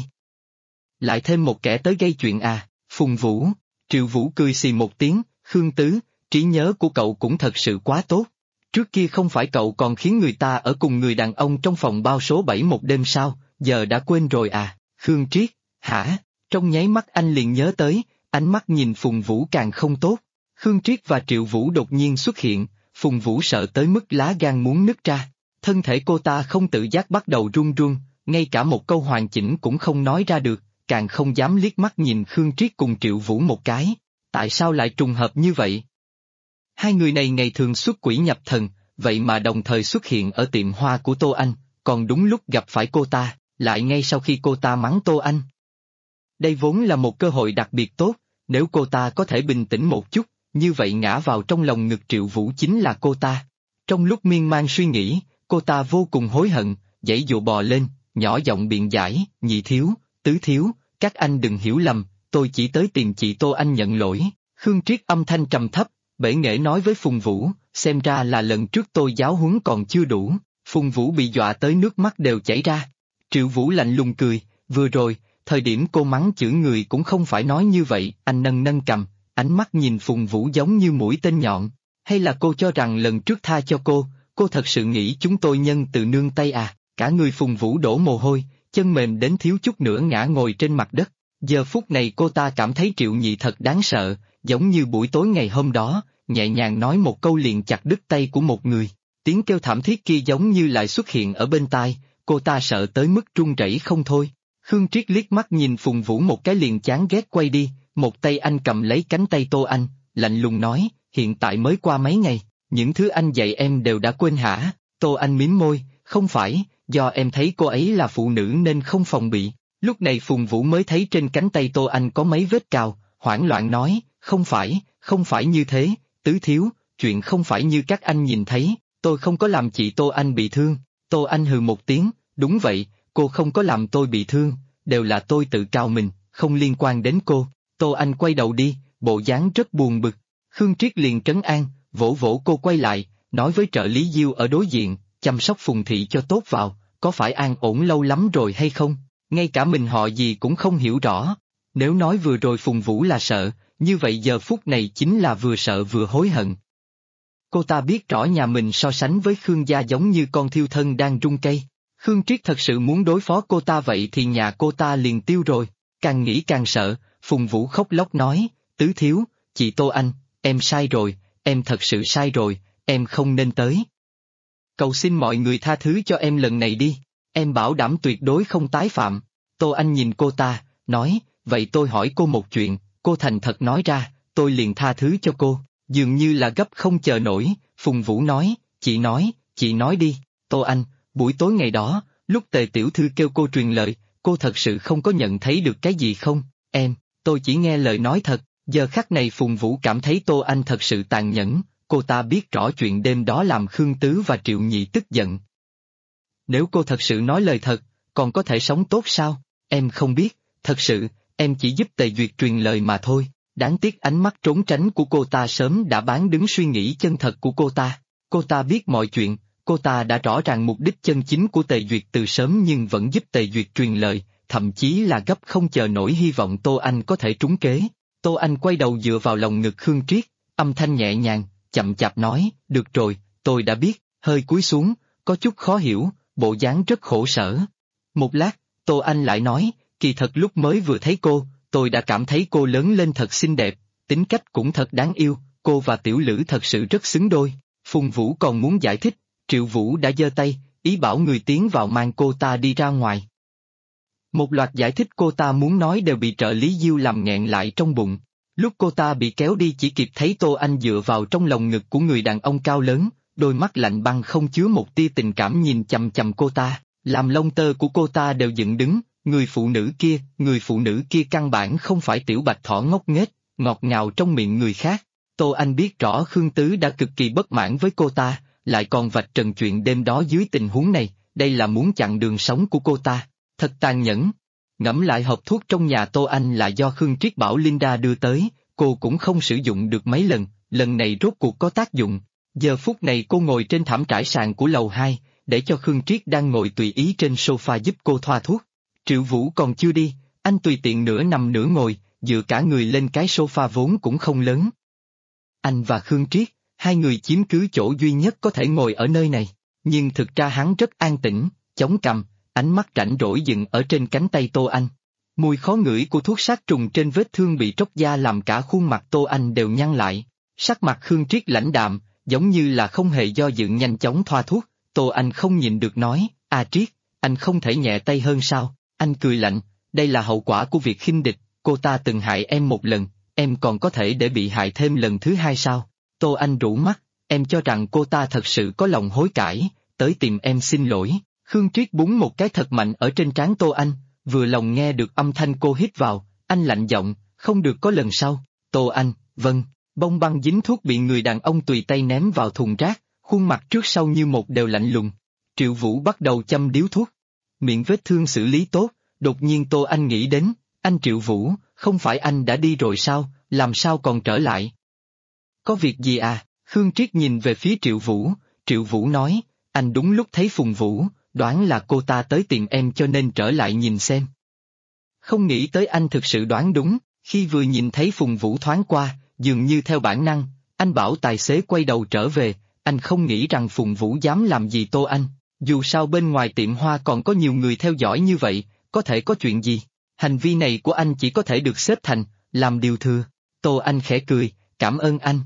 Lại thêm một kẻ tới gây chuyện à? Phùng Vũ, Triệu Vũ cười xì một tiếng, Khương Tứ, trí nhớ của cậu cũng thật sự quá tốt. Trước kia không phải cậu còn khiến người ta ở cùng người đàn ông trong phòng bao số 7 một đêm sao, giờ đã quên rồi à? Khương Triết, hả? Trong nháy mắt anh liền nhớ tới, ánh mắt nhìn Phùng Vũ càng không tốt. Khương Triết và Triệu Vũ đột nhiên xuất hiện, Phùng Vũ sợ tới mức lá gan muốn nứt ra. Thân thể cô ta không tự giác bắt đầu run run, ngay cả một câu hoàn chỉnh cũng không nói ra được, càng không dám liếc mắt nhìn Khương Triết cùng Triệu Vũ một cái. Tại sao lại trùng hợp như vậy? Hai người này ngày thường xuất quỷ nhập thần, vậy mà đồng thời xuất hiện ở tiệm hoa của Tô Anh, còn đúng lúc gặp phải cô ta, lại ngay sau khi cô ta mắng Tô Anh. Đây vốn là một cơ hội đặc biệt tốt, nếu cô ta có thể bình tĩnh một chút, như vậy ngã vào trong lòng ngực Triệu Vũ chính là cô ta. Trong lúc miên man suy nghĩ, cô ta vô cùng hối hận, giãy giụa bò lên, nhỏ giọng biện giải, nhị thiếu, tứ thiếu, các anh đừng hiểu lầm, tôi chỉ tới tìm chị Tô Anh nhận lỗi. Khương Triết âm thanh trầm thấp, bể nghệ nói với Phùng Vũ, xem ra là lần trước tôi giáo huấn còn chưa đủ. Phùng Vũ bị dọa tới nước mắt đều chảy ra. Triệu Vũ lạnh lùng cười, vừa rồi, thời điểm cô mắng chửi người cũng không phải nói như vậy. Anh nâng nâng cằm, ánh mắt nhìn Phùng Vũ giống như mũi tên nhọn. Hay là cô cho rằng lần trước tha cho cô thật sự nghĩ chúng tôi nhân từ nương tay à? Cả người Phùng Vũ đổ mồ hôi, chân mềm đến thiếu chút nữa ngã ngồi trên mặt đất. Giờ phút này cô ta cảm thấy Triệu Nhị thật đáng sợ, giống như buổi tối ngày hôm đó, nhẹ nhàng nói một câu liền chặt đứt tay của một người. Tiếng kêu thảm thiết kia giống như lại xuất hiện ở bên tai, cô ta sợ tới mức run rẩy không thôi. Khương Triết liếc mắt nhìn Phùng Vũ một cái liền chán ghét quay đi, một tay anh cầm lấy cánh tay Tô Anh, lạnh lùng nói, hiện tại mới qua mấy ngày, những thứ anh dạy em đều đã quên hả? Tô Anh mím môi, không phải, do em thấy cô ấy là phụ nữ nên không phòng bị. Lúc này Phùng Vũ mới thấy trên cánh tay Tô Anh có mấy vết cào, hoảng loạn nói, không phải như thế, Tứ thiếu, chuyện không phải như các anh nhìn thấy, tôi không có làm chị Tô Anh bị thương. Tô Anh hừ một tiếng, đúng vậy, cô không có làm tôi bị thương, đều là tôi tự cào mình, không liên quan đến cô. Tô Anh quay đầu đi, bộ dáng rất buồn bực. Khương Triết liền trấn an, vỗ vỗ cô quay lại, nói với trợ lý Diêu ở đối diện, chăm sóc Phùng thị cho tốt vào, có phải an ổn lâu lắm rồi hay không? Ngay cả mình họ gì cũng không hiểu rõ. Nếu nói vừa rồi Phùng Vũ là sợ, như vậy giờ phút này chính là vừa sợ vừa hối hận. Cô ta biết rõ nhà mình so sánh với Khương gia giống như con thiêu thân đang rung cây. Khương Triết thật sự muốn đối phó cô ta vậy thì nhà cô ta liền tiêu rồi. Càng nghĩ càng sợ, Phùng Vũ khóc lóc nói, Tứ thiếu, chị Tô Anh, em sai rồi, em thật sự sai rồi, em không nên tới. Cầu xin mọi người tha thứ cho em lần này đi, em bảo đảm tuyệt đối không tái phạm. Tô Anh nhìn cô ta, nói, vậy tôi hỏi cô một chuyện, cô thành thật nói ra, tôi liền tha thứ cho cô. Dường như là gấp không chờ nổi, Phùng Vũ nói, chị nói đi. Tô Anh, buổi tối ngày đó, lúc Tề tiểu thư kêu cô truyền lời, cô thật sự không có nhận thấy được cái gì không? Tôi chỉ nghe lời nói thật. Giờ khắc này Phùng Vũ cảm thấy Tô Anh thật sự tàn nhẫn, cô ta biết rõ chuyện đêm đó làm Khương Tứ và Triệu Nhị tức giận. Nếu cô thật sự nói lời thật, còn có thể sống tốt sao? Em không biết, thật sự, em chỉ giúp Tề Duyệt truyền lời mà thôi. Đáng tiếc ánh mắt trốn tránh của cô ta sớm đã bán đứng suy nghĩ chân thật của cô ta. Cô ta biết mọi chuyện, cô ta đã rõ ràng mục đích chân chính của Tề Duyệt từ sớm nhưng vẫn giúp Tề Duyệt truyền lời, thậm chí là gấp không chờ nổi hy vọng Tô Anh có thể trúng kế. Tô Anh quay đầu dựa vào lòng ngực Khương Triết, âm thanh nhẹ nhàng, chậm chạp nói, được rồi, tôi đã biết, hơi cúi xuống, có chút khó hiểu, bộ dáng rất khổ sở. Một lát, Tô Anh lại nói, kỳ thật lúc mới vừa thấy cô, tôi đã cảm thấy cô lớn lên thật xinh đẹp, tính cách cũng thật đáng yêu, cô và Tiểu Lữ thật sự rất xứng đôi. Phùng Vũ còn muốn giải thích, Triệu Vũ đã giơ tay, ý bảo người tiến vào mang cô ta đi ra ngoài. Một loạt giải thích cô ta muốn nói đều bị trợ lý Diêu làm nghẹn lại trong bụng. Lúc cô ta bị kéo đi chỉ kịp thấy Tô Anh dựa vào trong lồng ngực của người đàn ông cao lớn, đôi mắt lạnh băng không chứa một tia tình cảm nhìn chằm chằm cô ta, làm lông tơ của cô ta đều dựng đứng. Người phụ nữ kia căn bản không phải tiểu bạch thỏ ngốc nghếch, ngọt ngào trong miệng người khác. Tô Anh biết rõ Khương Tứ đã cực kỳ bất mãn với cô ta, lại còn vạch trần chuyện đêm đó dưới tình huống này, đây là muốn chặn đường sống của cô ta. Thật tàn nhẫn. Ngẫm lại hộp thuốc trong nhà Tô Anh là do Khương Triết bảo Linda đưa tới, cô cũng không sử dụng được mấy lần, lần này rốt cuộc có tác dụng. Giờ phút này cô ngồi trên thảm trải sàn của lầu 2, để cho Khương Triết đang ngồi tùy ý trên sofa giúp cô thoa thuốc. Triệu Vũ còn chưa đi, anh tùy tiện nửa nằm nửa ngồi, dựa cả người lên cái sofa vốn cũng không lớn. Anh và Khương Triết, hai người chiếm cứ chỗ duy nhất có thể ngồi ở nơi này, nhưng thực ra hắn rất an tĩnh, chống cằm, ánh mắt rảnh rỗi dừng ở trên cánh tay Tô Anh. Mùi khó ngửi của thuốc sát trùng trên vết thương bị tróc da làm cả khuôn mặt Tô Anh đều nhăn lại. Sắc mặt Khương Triết lãnh đạm, giống như là không hề do dự nhanh chóng thoa thuốc. Tô Anh không nhịn được nói, Triết, anh không thể nhẹ tay hơn sao? Anh cười lạnh, đây là hậu quả của việc khinh địch, cô ta từng hại em một lần, em còn có thể để bị hại thêm lần thứ hai sao? Tô Anh rũ mắt, em cho rằng cô ta thật sự có lòng hối cải, tới tìm em xin lỗi. Khương Triết búng một cái thật mạnh ở trên trán Tô Anh, vừa lòng nghe được âm thanh cô hít vào, anh lạnh giọng, không được có lần sau. Tô Anh, vâng, bông băng dính thuốc bị người đàn ông tùy tay ném vào thùng rác, khuôn mặt trước sau như một đều lạnh lùng. Triệu Vũ bắt đầu châm điếu thuốc. Miệng vết thương xử lý tốt, đột nhiên Tô Anh nghĩ đến, Anh Triệu Vũ, không phải anh đã đi rồi sao, làm sao còn trở lại? Có việc gì à? Khương Triết nhìn về phía Triệu Vũ nói, anh đúng lúc thấy Phùng Vũ, đoán là cô ta tới tìm em cho nên trở lại nhìn xem. Không nghĩ tới anh thực sự đoán đúng, khi vừa nhìn thấy Phùng Vũ thoáng qua, dường như theo bản năng, anh bảo tài xế quay đầu trở về, anh không nghĩ rằng Phùng Vũ dám làm gì Tô Anh, dù sao bên ngoài tiệm hoa còn có nhiều người theo dõi như vậy, có thể có chuyện gì, hành vi này của anh chỉ có thể được xếp thành, làm điều thừa. Tô Anh khẽ cười, cảm ơn anh.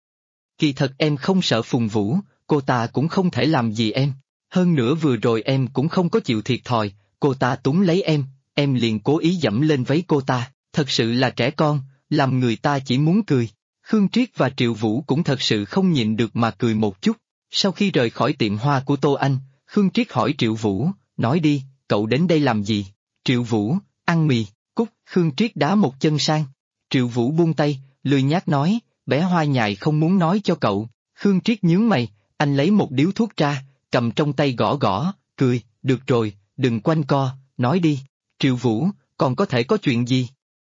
Kỳ thật em không sợ Phùng Vũ, cô ta cũng không thể làm gì em, hơn nữa vừa rồi em cũng không có chịu thiệt thòi, cô ta túm lấy em liền cố ý dẫm lên váy cô ta, thật sự là trẻ con, làm người ta chỉ muốn cười. Khương Triết và Triệu Vũ cũng thật sự không nhịn được mà cười một chút. Sau khi rời khỏi tiệm hoa của Tô Anh, Khương Triết hỏi Triệu Vũ, nói đi, cậu đến đây làm gì? Triệu Vũ, ăn mì, cút, Khương Triết đá một chân sang. Triệu Vũ buông tay, lười nhác nói, bé Hoa Nhài không muốn nói cho cậu. Khương Triết nhướng mày, anh lấy một điếu thuốc ra, cầm trong tay gõ gõ, cười, được rồi, đừng quanh co, nói đi. Triệu Vũ, còn có thể có chuyện gì?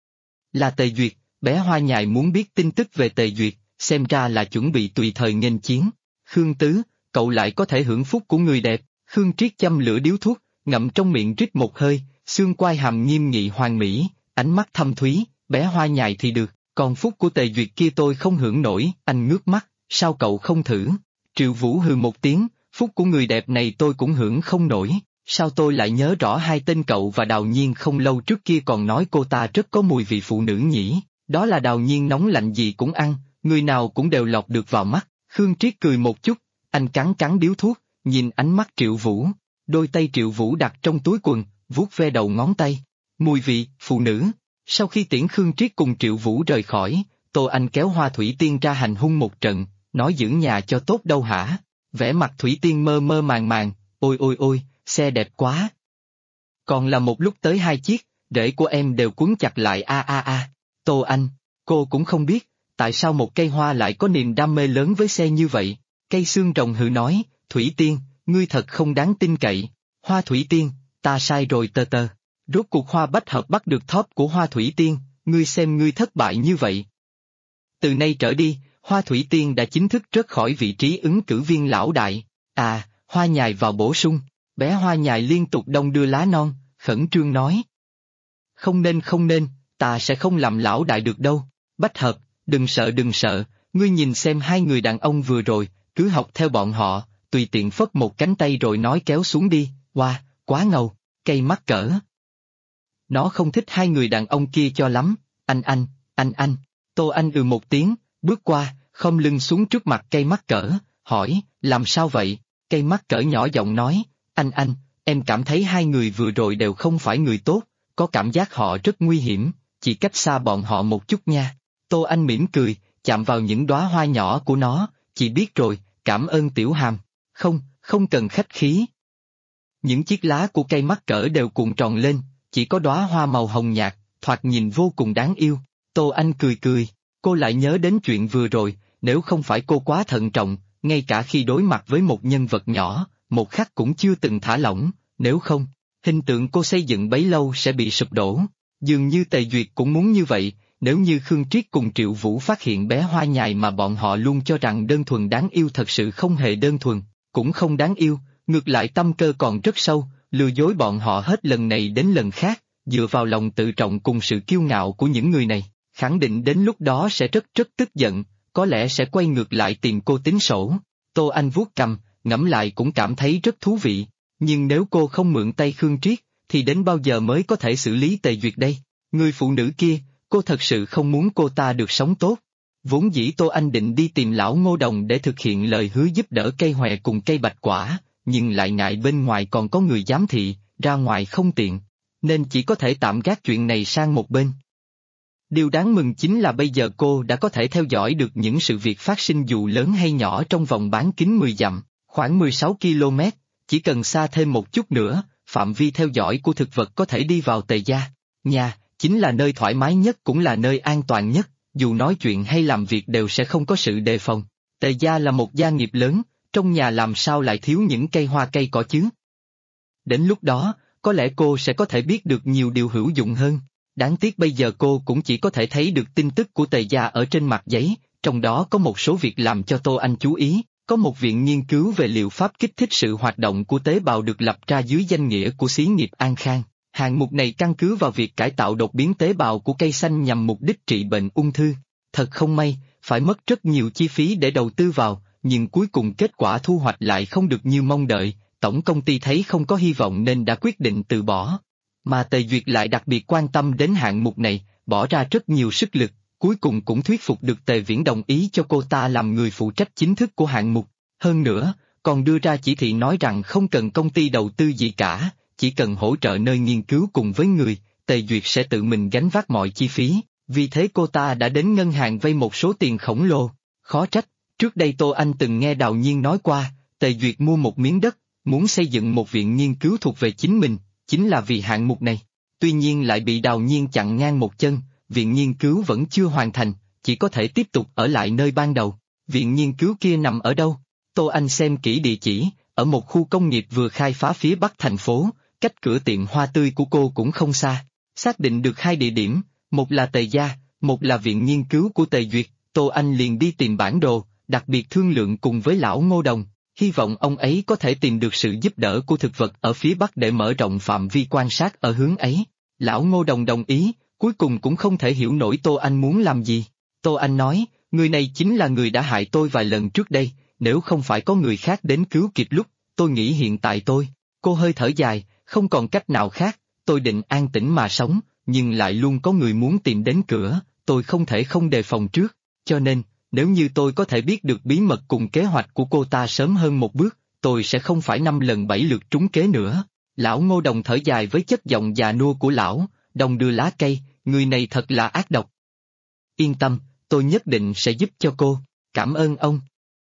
Là Tề Duyệt, bé Hoa Nhài muốn biết tin tức về Tề Duyệt, xem ra là chuẩn bị tùy thời nghênh chiến. Khương Tứ, cậu lại có thể hưởng phúc của người đẹp. Khương Triết châm lửa điếu thuốc, ngậm trong miệng rít một hơi, xương quai hàm nghiêm nghị hoàn mỹ, ánh mắt thâm thúy, bé Hoa Nhài thì được, còn phúc của Tề Duyệt kia tôi không hưởng nổi. Anh ngước mắt, sao cậu không thử? Triệu Vũ hừ một tiếng, phúc của người đẹp này tôi cũng hưởng không nổi, sao tôi lại nhớ rõ hai tên cậu và Đào Nhiên không lâu trước kia còn nói cô ta rất có mùi vị phụ nữ nhỉ, đó là Đào Nhiên nóng lạnh gì cũng ăn, người nào cũng đều lọt được vào mắt. Khương Triết cười một chút, anh cắn cắn điếu thuốc, nhìn ánh mắt Triệu Vũ, đôi tay Triệu Vũ đặt trong túi quần, vuốt ve đầu ngón tay, mùi vị, phụ nữ. Sau khi tiễn Khương Triết cùng Triệu Vũ rời khỏi, Tô Anh kéo Hoa Thủy Tiên ra hành hung một trận, nói giữ nhà cho tốt đâu hả? Vẻ mặt Thủy Tiên mơ mơ màng màng, ôi ôi ôi, xe đẹp quá. Còn là một lúc tới hai chiếc, rễ của em đều quấn chặt lại a a a. Tô Anh, cô cũng không biết, tại sao một cây hoa lại có niềm đam mê lớn với xe như vậy. Cây xương rồng hừ nói, Thủy Tiên, ngươi thật không đáng tin cậy. Hoa Thủy Tiên, ta sai rồi tơ tơ. Rốt cuộc Hoa Bách Hợp bắt được top của Hoa Thủy Tiên, ngươi xem ngươi thất bại như vậy. Từ nay trở đi, Hoa Thủy Tiên đã chính thức rớt khỏi vị trí ứng cử viên lão đại. À, Hoa Nhài vào bổ sung, bé Hoa Nhài liên tục đong đưa lá non, khẩn trương nói. Không nên, ta sẽ không làm lão đại được đâu. Bách Hợp, đừng sợ, ngươi nhìn xem hai người đàn ông vừa rồi, cứ học theo bọn họ, tùy tiện phất một cánh tay rồi nói kéo xuống đi, wow, quá ngầu, cây mắc cỡ. Nó không thích hai người đàn ông kia cho lắm, anh. Tô Anh một tiếng, bước qua, khom lưng xuống trước mặt cây mắc cỡ, hỏi, làm sao vậy? Cây mắc cỡ nhỏ giọng nói, anh, em cảm thấy hai người vừa rồi đều không phải người tốt, có cảm giác họ rất nguy hiểm, chỉ cách xa bọn họ một chút nha. Tô Anh mỉm cười, chạm vào những đóa hoa nhỏ của nó, chị biết rồi, cảm ơn Tiểu Hàm. Không cần khách khí. Những chiếc lá của cây mắc cỡ đều cuộn tròn lên, chỉ có đóa hoa màu hồng nhạt, thoạt nhìn vô cùng đáng yêu. Tô Anh cười, cô lại nhớ đến chuyện vừa rồi, nếu không phải cô quá thận trọng, ngay cả khi đối mặt với một nhân vật nhỏ, một khắc cũng chưa từng thả lỏng, nếu không, hình tượng cô xây dựng bấy lâu sẽ bị sụp đổ. Dường như Tề Duyệt cũng muốn như vậy, nếu như Khương Triết cùng Triệu Vũ phát hiện bé Hoa Nhài mà bọn họ luôn cho rằng đơn thuần đáng yêu thật sự không hề đơn thuần, cũng không đáng yêu, ngược lại tâm cơ còn rất sâu, lừa dối bọn họ hết lần này đến lần khác, dựa vào lòng tự trọng cùng sự kiêu ngạo của những người này, khẳng định đến lúc đó sẽ rất tức giận, có lẽ sẽ quay ngược lại tìm cô tính sổ. Tô Anh vuốt cằm, ngẫm lại cũng cảm thấy rất thú vị, nhưng nếu cô không mượn tay Khương Triết, thì đến bao giờ mới có thể xử lý Tề Duyệt đây? Người phụ nữ kia, cô thật sự không muốn cô ta được sống tốt. Vốn dĩ Tô Anh định đi tìm lão Ngô Đồng để thực hiện lời hứa giúp đỡ cây hòe cùng cây bạch quả, nhưng lại ngại bên ngoài còn có người giám thị, ra ngoài không tiện, nên chỉ có thể tạm gác chuyện này sang một bên. Điều đáng mừng chính là bây giờ cô đã có thể theo dõi được những sự việc phát sinh dù lớn hay nhỏ trong vòng bán kính 10 dặm, khoảng 16 km, chỉ cần xa thêm một chút nữa, phạm vi theo dõi của thực vật có thể đi vào Tề gia. Nhà, chính là nơi thoải mái nhất cũng là nơi an toàn nhất, dù nói chuyện hay làm việc đều sẽ không có sự đề phòng. Tề gia là một gia nghiệp lớn, trong nhà làm sao lại thiếu những cây hoa cây cỏ chứ? Đến lúc đó, có lẽ cô sẽ có thể biết được nhiều điều hữu dụng hơn. Đáng tiếc bây giờ cô cũng chỉ có thể thấy được tin tức của Tề gia ở trên mặt giấy, trong đó có một số việc làm cho Tô Anh chú ý, có một viện nghiên cứu về liệu pháp kích thích sự hoạt động của tế bào được lập ra dưới danh nghĩa của xí nghiệp An Khang. Hạng mục này căn cứ vào việc cải tạo đột biến tế bào của cây xanh nhằm mục đích trị bệnh ung thư. Thật không may, phải mất rất nhiều chi phí để đầu tư vào, nhưng cuối cùng kết quả thu hoạch lại không được như mong đợi, tổng công ty thấy không có hy vọng nên đã quyết định từ bỏ. Mà Tề Duyệt lại đặc biệt quan tâm đến hạng mục này, bỏ ra rất nhiều sức lực, cuối cùng cũng thuyết phục được Tề Viễn đồng ý cho cô ta làm người phụ trách chính thức của hạng mục. Hơn nữa, còn đưa ra chỉ thị nói rằng không cần công ty đầu tư gì cả, chỉ cần hỗ trợ nơi nghiên cứu cùng với người, Tề Duyệt sẽ tự mình gánh vác mọi chi phí, vì thế cô ta đã đến ngân hàng vay một số tiền khổng lồ. Khó trách, trước đây Tô Anh từng nghe Đào Nhiên nói qua, Tề Duyệt mua một miếng đất, muốn xây dựng một viện nghiên cứu thuộc về chính mình, chính là vì hạng mục này. Tuy nhiên lại bị Đào Nhiên chặn ngang một chân, viện nghiên cứu vẫn chưa hoàn thành, chỉ có thể tiếp tục ở lại nơi ban đầu. Viện nghiên cứu kia nằm ở đâu? Tô Anh xem kỹ địa chỉ, ở một khu công nghiệp vừa khai phá phía bắc thành phố, cách cửa tiệm hoa tươi của cô cũng không xa. Xác định được hai địa điểm, một là Tề gia, một là viện nghiên cứu của Tề Duyệt, Tô Anh liền đi tìm bản đồ, đặc biệt thương lượng cùng với lão Ngô Đồng, hy vọng ông ấy có thể tìm được sự giúp đỡ của thực vật ở phía bắc để mở rộng phạm vi quan sát ở hướng ấy. Lão Ngô Đồng đồng ý, cuối cùng cũng không thể hiểu nổi Tô Anh muốn làm gì. Tô Anh nói, người này chính là người đã hại tôi vài lần trước đây, nếu không phải có người khác đến cứu kịp lúc, tôi nghĩ hiện tại cô hơi thở dài, không còn cách nào khác, tôi định an tĩnh mà sống, nhưng lại luôn có người muốn tìm đến cửa, tôi không thể không đề phòng trước, cho nên, nếu như tôi có thể biết được bí mật cùng kế hoạch của cô ta sớm hơn một bước, tôi sẽ không phải 5 lần 7 lượt trúng kế nữa. Lão Ngô Đồng thở dài với chất giọng già nua của lão, đồng đưa lá cây, người này thật là ác độc. Yên tâm, tôi nhất định sẽ giúp cho cô, cảm ơn ông.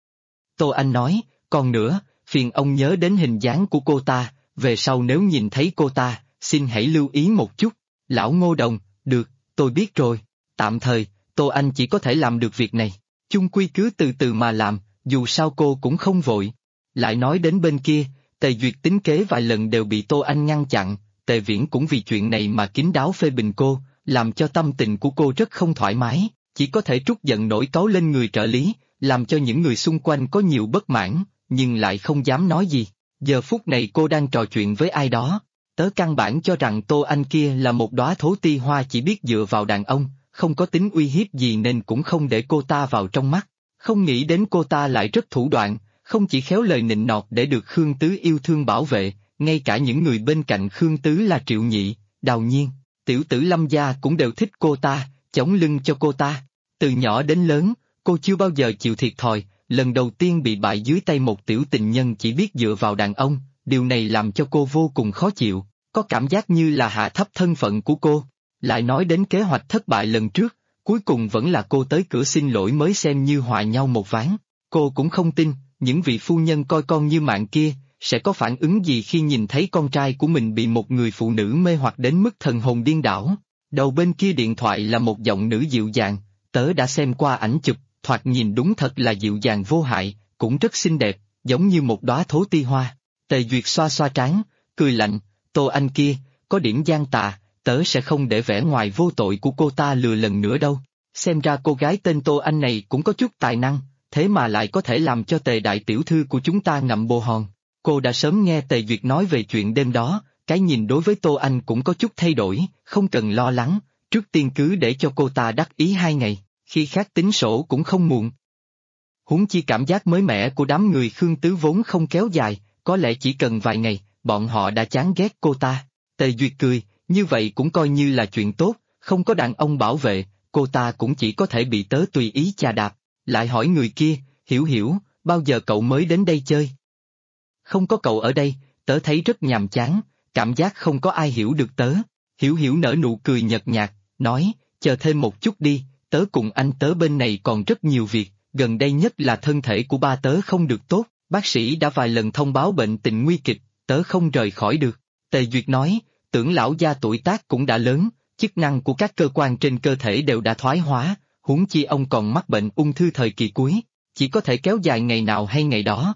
Tô Anh nói, còn nữa, phiền ông nhớ đến hình dáng của cô ta, về sau nếu nhìn thấy cô ta, xin hãy lưu ý một chút. Lão Ngô Đồng, được, tôi biết rồi, tạm thời, Tô Anh chỉ có thể làm được việc này, chung quy cứ từ từ mà làm, dù sao cô cũng không vội. Lại nói đến bên kia, Tề Duyệt tính kế vài lần đều bị Tô Anh ngăn chặn, Tề Viễn cũng vì chuyện này mà kín đáo phê bình cô, làm cho tâm tình của cô rất không thoải mái, chỉ có thể trút giận nổi cáu lên người trợ lý, làm cho những người xung quanh có nhiều bất mãn, nhưng lại không dám nói gì. Giờ phút này cô đang trò chuyện với ai đó, tớ căn bản cho rằng Tô Anh kia là một đóa thố ti hoa chỉ biết dựa vào đàn ông, không có tính uy hiếp gì nên cũng không để cô ta vào trong mắt, không nghĩ đến cô ta lại rất thủ đoạn, không chỉ khéo lời nịnh nọt để được Khương Tứ yêu thương bảo vệ, ngay cả những người bên cạnh Khương Tứ là Triệu Nhị, Đào Nhiên, tiểu tử Lâm gia cũng đều thích cô ta, chống lưng cho cô ta. Từ nhỏ đến lớn, cô chưa bao giờ chịu thiệt thòi, lần đầu tiên bị bại dưới tay một tiểu tình nhân chỉ biết dựa vào đàn ông, điều này làm cho cô vô cùng khó chịu, có cảm giác như là hạ thấp thân phận của cô. Lại nói đến kế hoạch thất bại lần trước, cuối cùng vẫn là cô tới cửa xin lỗi mới xem như hòa nhau một ván. Cô cũng không tin, những vị phu nhân coi con như mạng kia, sẽ có phản ứng gì khi nhìn thấy con trai của mình bị một người phụ nữ mê hoặc đến mức thần hồn điên đảo. Đầu bên kia điện thoại là một giọng nữ dịu dàng, tớ đã xem qua ảnh chụp, thoạt nhìn đúng thật là dịu dàng vô hại, cũng rất xinh đẹp, giống như một đóa thố ti hoa. Tề Duyệt xoa xoa trán, cười lạnh, Tô Anh kia, có điểm gian tà, tớ sẽ không để vẻ ngoài vô tội của cô ta lừa lần nữa đâu. Xem ra cô gái tên Tô Anh này cũng có chút tài năng, thế mà lại có thể làm cho Tề đại tiểu thư của chúng ta ngậm bồ hòn. Cô đã sớm nghe Tề Duyệt nói về chuyện đêm đó, cái nhìn đối với Tô Anh cũng có chút thay đổi, không cần lo lắng, trước tiên cứ để cho cô ta đắc ý 2 ngày, khi khác tính sổ cũng không muộn. Huống chi cảm giác mới mẻ của đám người Khương Tứ vốn không kéo dài, có lẽ chỉ cần vài ngày, bọn họ đã chán ghét cô ta. Tề Duyệt cười, như vậy cũng coi như là chuyện tốt, không có đàn ông bảo vệ, cô ta cũng chỉ có thể bị tớ tùy ý chà đạp. Lại hỏi người kia, Hiểu, bao giờ cậu mới đến đây chơi? Không có cậu ở đây, tớ thấy rất nhàm chán, cảm giác không có ai hiểu được tớ. Hiểu nở nụ cười nhợt nhạt, nói, chờ thêm một chút đi, tớ cùng anh tớ bên này còn rất nhiều việc, gần đây nhất là thân thể của ba tớ không được tốt, bác sĩ đã vài lần thông báo bệnh tình nguy kịch, tớ không rời khỏi được. Tề Duyệt nói, tưởng lão gia tuổi tác cũng đã lớn, chức năng của các cơ quan trên cơ thể đều đã thoái hóa, huống chi ông còn mắc bệnh ung thư thời kỳ cuối, chỉ có thể kéo dài ngày nào hay ngày đó.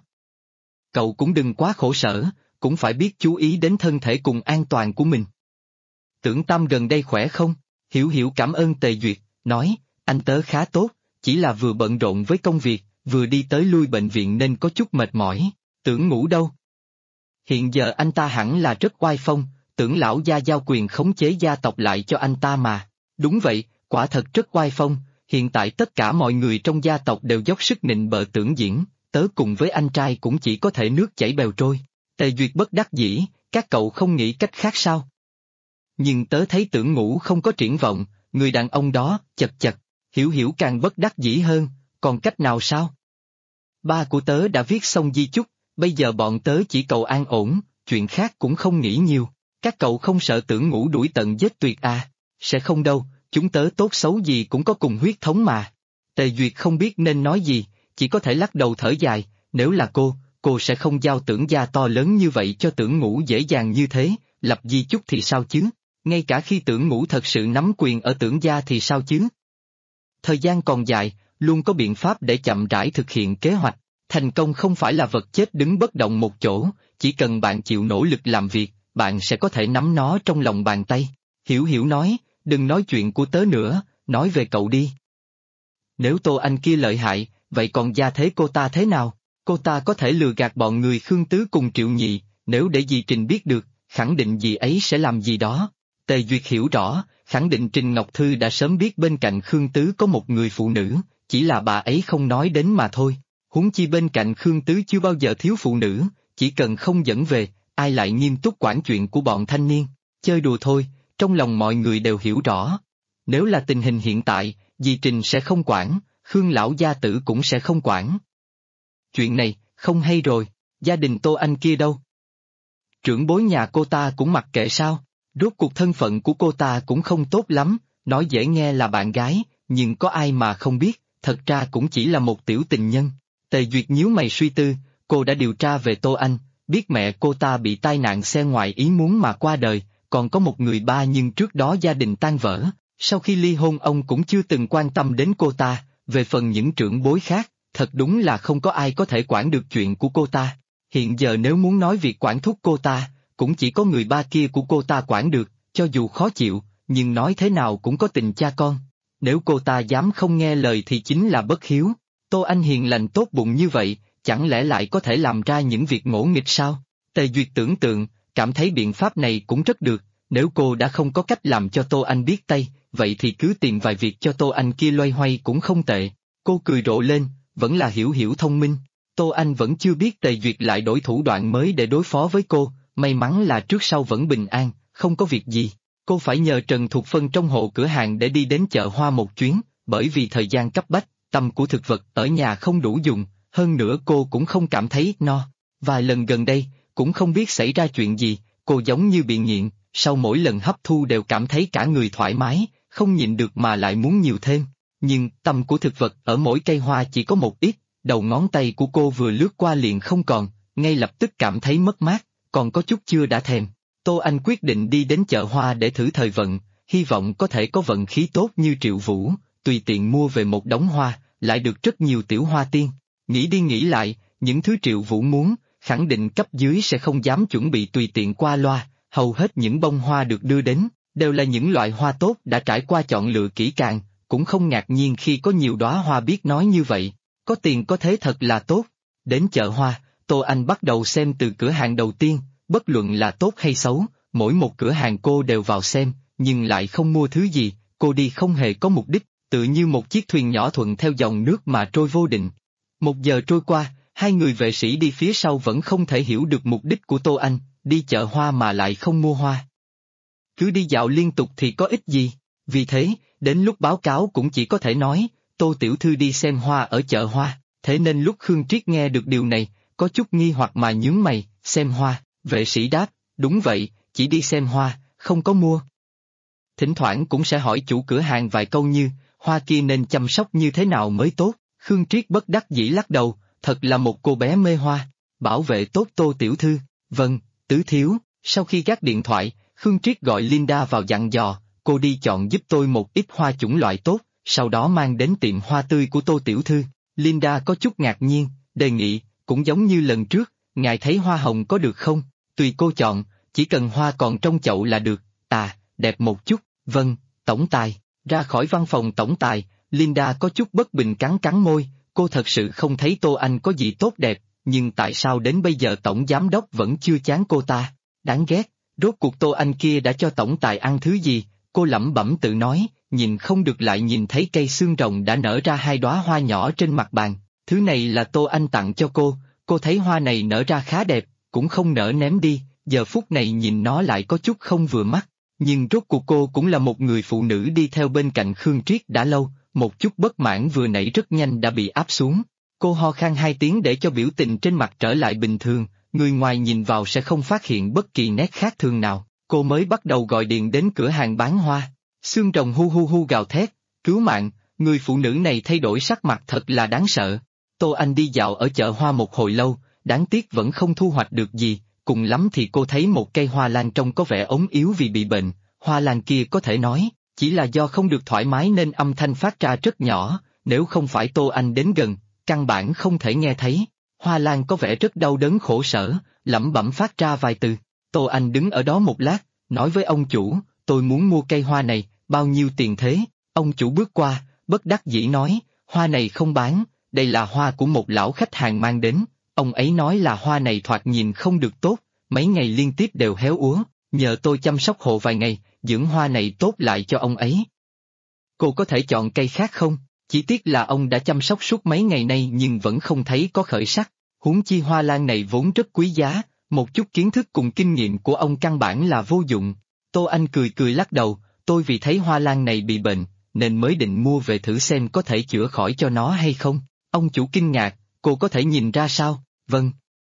Cậu cũng đừng quá khổ sở, cũng phải biết chú ý đến thân thể cùng an toàn của mình. Tưởng Tam gần đây khỏe không? Hiểu Hiểu cảm ơn Tề Duyệt, nói, anh tớ khá tốt, chỉ là vừa bận rộn với công việc, vừa đi tới lui bệnh viện nên có chút mệt mỏi. Tưởng Ngũ đâu? Hiện giờ anh ta hẳn là rất oai phong, Tưởng lão gia giao quyền khống chế gia tộc lại cho anh ta mà. Đúng vậy, quả thật rất oai phong, hiện tại tất cả mọi người trong gia tộc đều dốc sức nịnh bợ Tưởng Diễn, tớ cùng với anh trai cũng chỉ có thể nước chảy bèo trôi. Tề Duyệt bất đắc dĩ, các cậu không nghĩ cách khác sao? Nhưng tớ thấy Tưởng Ngũ không có triển vọng, người đàn ông đó, chật chật, Hiểu Hiểu càng bất đắc dĩ hơn, còn cách nào sao? Ba của tớ đã viết xong di chúc, bây giờ bọn tớ chỉ cầu an ổn, chuyện khác cũng không nghĩ nhiều. Các cậu không sợ Tưởng Ngũ đuổi tận giết tuyệt à? Sẽ không đâu, chúng tớ tốt xấu gì cũng có cùng huyết thống mà. Tề Duyệt không biết nên nói gì, chỉ có thể lắc đầu thở dài, nếu là cô sẽ không giao Tưởng gia to lớn như vậy cho Tưởng Ngũ dễ dàng như thế, lập di chúc thì sao chứ? Ngay cả khi Tưởng Ngũ thật sự nắm quyền ở Tưởng gia thì sao chứ? Thời gian còn dài, luôn có biện pháp để chậm rãi thực hiện kế hoạch. Thành công không phải là vật chết đứng bất động một chỗ, chỉ cần bạn chịu nỗ lực làm việc, bạn sẽ có thể nắm nó trong lòng bàn tay. Hiểu Hiểu nói, đừng nói chuyện của tớ nữa, nói về cậu đi. Nếu Tô Anh kia lợi hại, vậy còn gia thế cô ta thế nào? Cô ta có thể lừa gạt bọn người Khương Tứ cùng Triệu Nhị, nếu để dì Trình biết được, khẳng định dì ấy sẽ làm gì đó. Tề Duyệt hiểu rõ, khẳng định Trình Ngọc Thư đã sớm biết bên cạnh Khương Tứ có một người phụ nữ, chỉ là bà ấy không nói đến mà thôi. Huống chi bên cạnh Khương Tứ chưa bao giờ thiếu phụ nữ, chỉ cần không dẫn về, ai lại nghiêm túc quản chuyện của bọn thanh niên, chơi đùa thôi, trong lòng mọi người đều hiểu rõ. Nếu là tình hình hiện tại, dì Trình sẽ không quản, Khương lão gia tử cũng sẽ không quản. Chuyện này, không hay rồi, gia đình Tô Anh kia đâu? Trưởng bối nhà cô ta cũng mặc kệ sao? Rốt cuộc thân phận của cô ta cũng không tốt lắm, nói dễ nghe là bạn gái, nhưng có ai mà không biết, thật ra cũng chỉ là một tiểu tình nhân. Tề Duyệt nhíu mày suy tư, cô đã điều tra về Tô Anh, biết mẹ cô ta bị tai nạn xe ngoài ý muốn mà qua đời, còn có một người ba nhưng trước đó gia đình tan vỡ, sau khi ly hôn ông cũng chưa từng quan tâm đến cô ta, về phần những trưởng bối khác, thật đúng là không có ai có thể quản được chuyện của cô ta. Hiện giờ nếu muốn nói việc quản thúc cô ta, cũng chỉ có người ba kia của cô ta quản được, cho dù khó chịu, nhưng nói thế nào cũng có tình cha con. Nếu cô ta dám không nghe lời thì chính là bất hiếu. Tô Anh hiền lành tốt bụng như vậy, chẳng lẽ lại có thể làm ra những việc ngỗ nghịch sao? Tề Duyệt tưởng tượng, cảm thấy biện pháp này cũng rất được, nếu cô đã không có cách làm cho Tô Anh biết tay, vậy thì cứ tìm vài việc cho Tô Anh kia loay hoay cũng không tệ. Cô cười rộ lên, vẫn là Hiểu Hiểu thông minh. Tô Anh vẫn chưa biết Tề Duyệt lại đổi thủ đoạn mới để đối phó với cô, may mắn là trước sau vẫn bình an, không có việc gì. Cô phải nhờ Trần Thục Phân trong hộ cửa hàng để đi đến chợ hoa một chuyến, bởi vì thời gian cấp bách, tâm của thực vật ở nhà không đủ dùng, hơn nữa cô cũng không cảm thấy no. Vài lần gần đây, cũng không biết xảy ra chuyện gì, cô giống như bị nghiện, sau mỗi lần hấp thu đều cảm thấy cả người thoải mái, không nhịn được mà lại muốn nhiều thêm. Nhưng tâm của thực vật ở mỗi cây hoa chỉ có một ít, đầu ngón tay của cô vừa lướt qua liền không còn, ngay lập tức cảm thấy mất mát, còn có chút chưa đã thèm. Tô Anh quyết định đi đến chợ hoa để thử thời vận, hy vọng có thể có vận khí tốt như Triệu Vũ, tùy tiện mua về một đống hoa, lại được rất nhiều tiểu hoa tiên. Nghĩ đi nghĩ lại, những thứ Triệu Vũ muốn, khẳng định cấp dưới sẽ không dám chuẩn bị tùy tiện qua loa, hầu hết những bông hoa được đưa đến, đều là những loại hoa tốt đã trải qua chọn lựa kỹ càng, cũng không ngạc nhiên khi có nhiều đóa hoa biết nói như vậy, có tiền có thế thật là tốt. Đến chợ hoa, Tô Anh bắt đầu xem từ cửa hàng đầu tiên, bất luận là tốt hay xấu, mỗi một cửa hàng cô đều vào xem, nhưng lại không mua thứ gì, cô đi không hề có mục đích, tự như một chiếc thuyền nhỏ thuận theo dòng nước mà trôi vô định. 1 giờ trôi qua, hai người vệ sĩ đi phía sau vẫn không thể hiểu được mục đích của Tô Anh, đi chợ hoa mà lại không mua hoa. Cứ đi dạo liên tục thì có ích gì, vì thế, đến lúc báo cáo cũng chỉ có thể nói, Tô tiểu thư đi xem hoa ở chợ hoa, thế nên lúc Khương Triết nghe được điều này, có chút nghi hoặc mà nhướng mày, xem hoa, vệ sĩ đáp, đúng vậy, chỉ đi xem hoa, không có mua. Thỉnh thoảng cũng sẽ hỏi chủ cửa hàng vài câu như, hoa kia nên chăm sóc như thế nào mới tốt, Khương Triết bất đắc dĩ lắc đầu, thật là một cô bé mê hoa, bảo vệ tốt Tô tiểu thư, vâng, tứ thiếu. Sau khi gác điện thoại, Khương Triết gọi Linda vào dặn dò, cô đi chọn giúp tôi một ít hoa chủng loại tốt, sau đó mang đến tiệm hoa tươi của Tô tiểu thư. Linda có chút ngạc nhiên, đề nghị, cũng giống như lần trước, ngài thấy hoa hồng có được không? Tùy cô chọn, chỉ cần hoa còn trong chậu là được, à, đẹp một chút, vâng, tổng tài, ra khỏi văn phòng tổng tài, Linda có chút bất bình cắn cắn môi, cô thật sự không thấy Tô Anh có gì tốt đẹp, nhưng tại sao đến bây giờ tổng giám đốc vẫn chưa chán cô ta? Đáng ghét, rốt cuộc Tô Anh kia đã cho tổng tài ăn thứ gì? Cô lẩm bẩm tự nói, nhìn không được lại nhìn thấy cây xương rồng đã nở ra 2 đóa hoa nhỏ trên mặt bàn. Thứ này là Tô Anh tặng cho cô thấy hoa này nở ra khá đẹp, cũng không nỡ ném đi, giờ phút này nhìn nó lại có chút không vừa mắt. Nhưng rốt cuộc cô cũng là một người phụ nữ đi theo bên cạnh Khương Triết đã lâu, một chút bất mãn vừa nãy rất nhanh đã bị áp xuống. Cô ho khan 2 tiếng để cho biểu tình trên mặt trở lại bình thường, người ngoài nhìn vào sẽ không phát hiện bất kỳ nét khác thường nào. Cô mới bắt đầu gọi điện đến cửa hàng bán hoa. Xương rồng hu hu hu gào thét, cứu mạng, người phụ nữ này thay đổi sắc mặt thật là đáng sợ. Tô Anh đi dạo ở chợ hoa một hồi lâu, đáng tiếc vẫn không thu hoạch được gì, cùng lắm thì cô thấy một cây hoa lan trông có vẻ ốm yếu vì bị bệnh, hoa lan kia có thể nói, chỉ là do không được thoải mái nên âm thanh phát ra rất nhỏ, nếu không phải Tô Anh đến gần, căn bản không thể nghe thấy. Hoa lan có vẻ rất đau đớn khổ sở, lẩm bẩm phát ra vài từ. Tô Anh đứng ở đó một lát, nói với ông chủ, tôi muốn mua cây hoa này, bao nhiêu tiền thế? Ông chủ bước qua, bất đắc dĩ nói, hoa này không bán, đây là hoa của một lão khách hàng mang đến. Ông ấy nói là hoa này thoạt nhìn không được tốt, mấy ngày liên tiếp đều héo úa, nhờ tôi chăm sóc hộ vài ngày, dưỡng hoa này tốt lại cho ông ấy. Cô có thể chọn cây khác không? Chỉ tiếc là ông đã chăm sóc suốt mấy ngày nay nhưng vẫn không thấy có khởi sắc, huống chi hoa lan này vốn rất quý giá, một chút kiến thức cùng kinh nghiệm của ông căn bản là vô dụng. Tô Anh cười cười lắc đầu, tôi vì thấy hoa lan này bị bệnh, nên mới định mua về thử xem có thể chữa khỏi cho nó hay không. Ông chủ kinh ngạc, cô có thể nhìn ra sao? Vâng.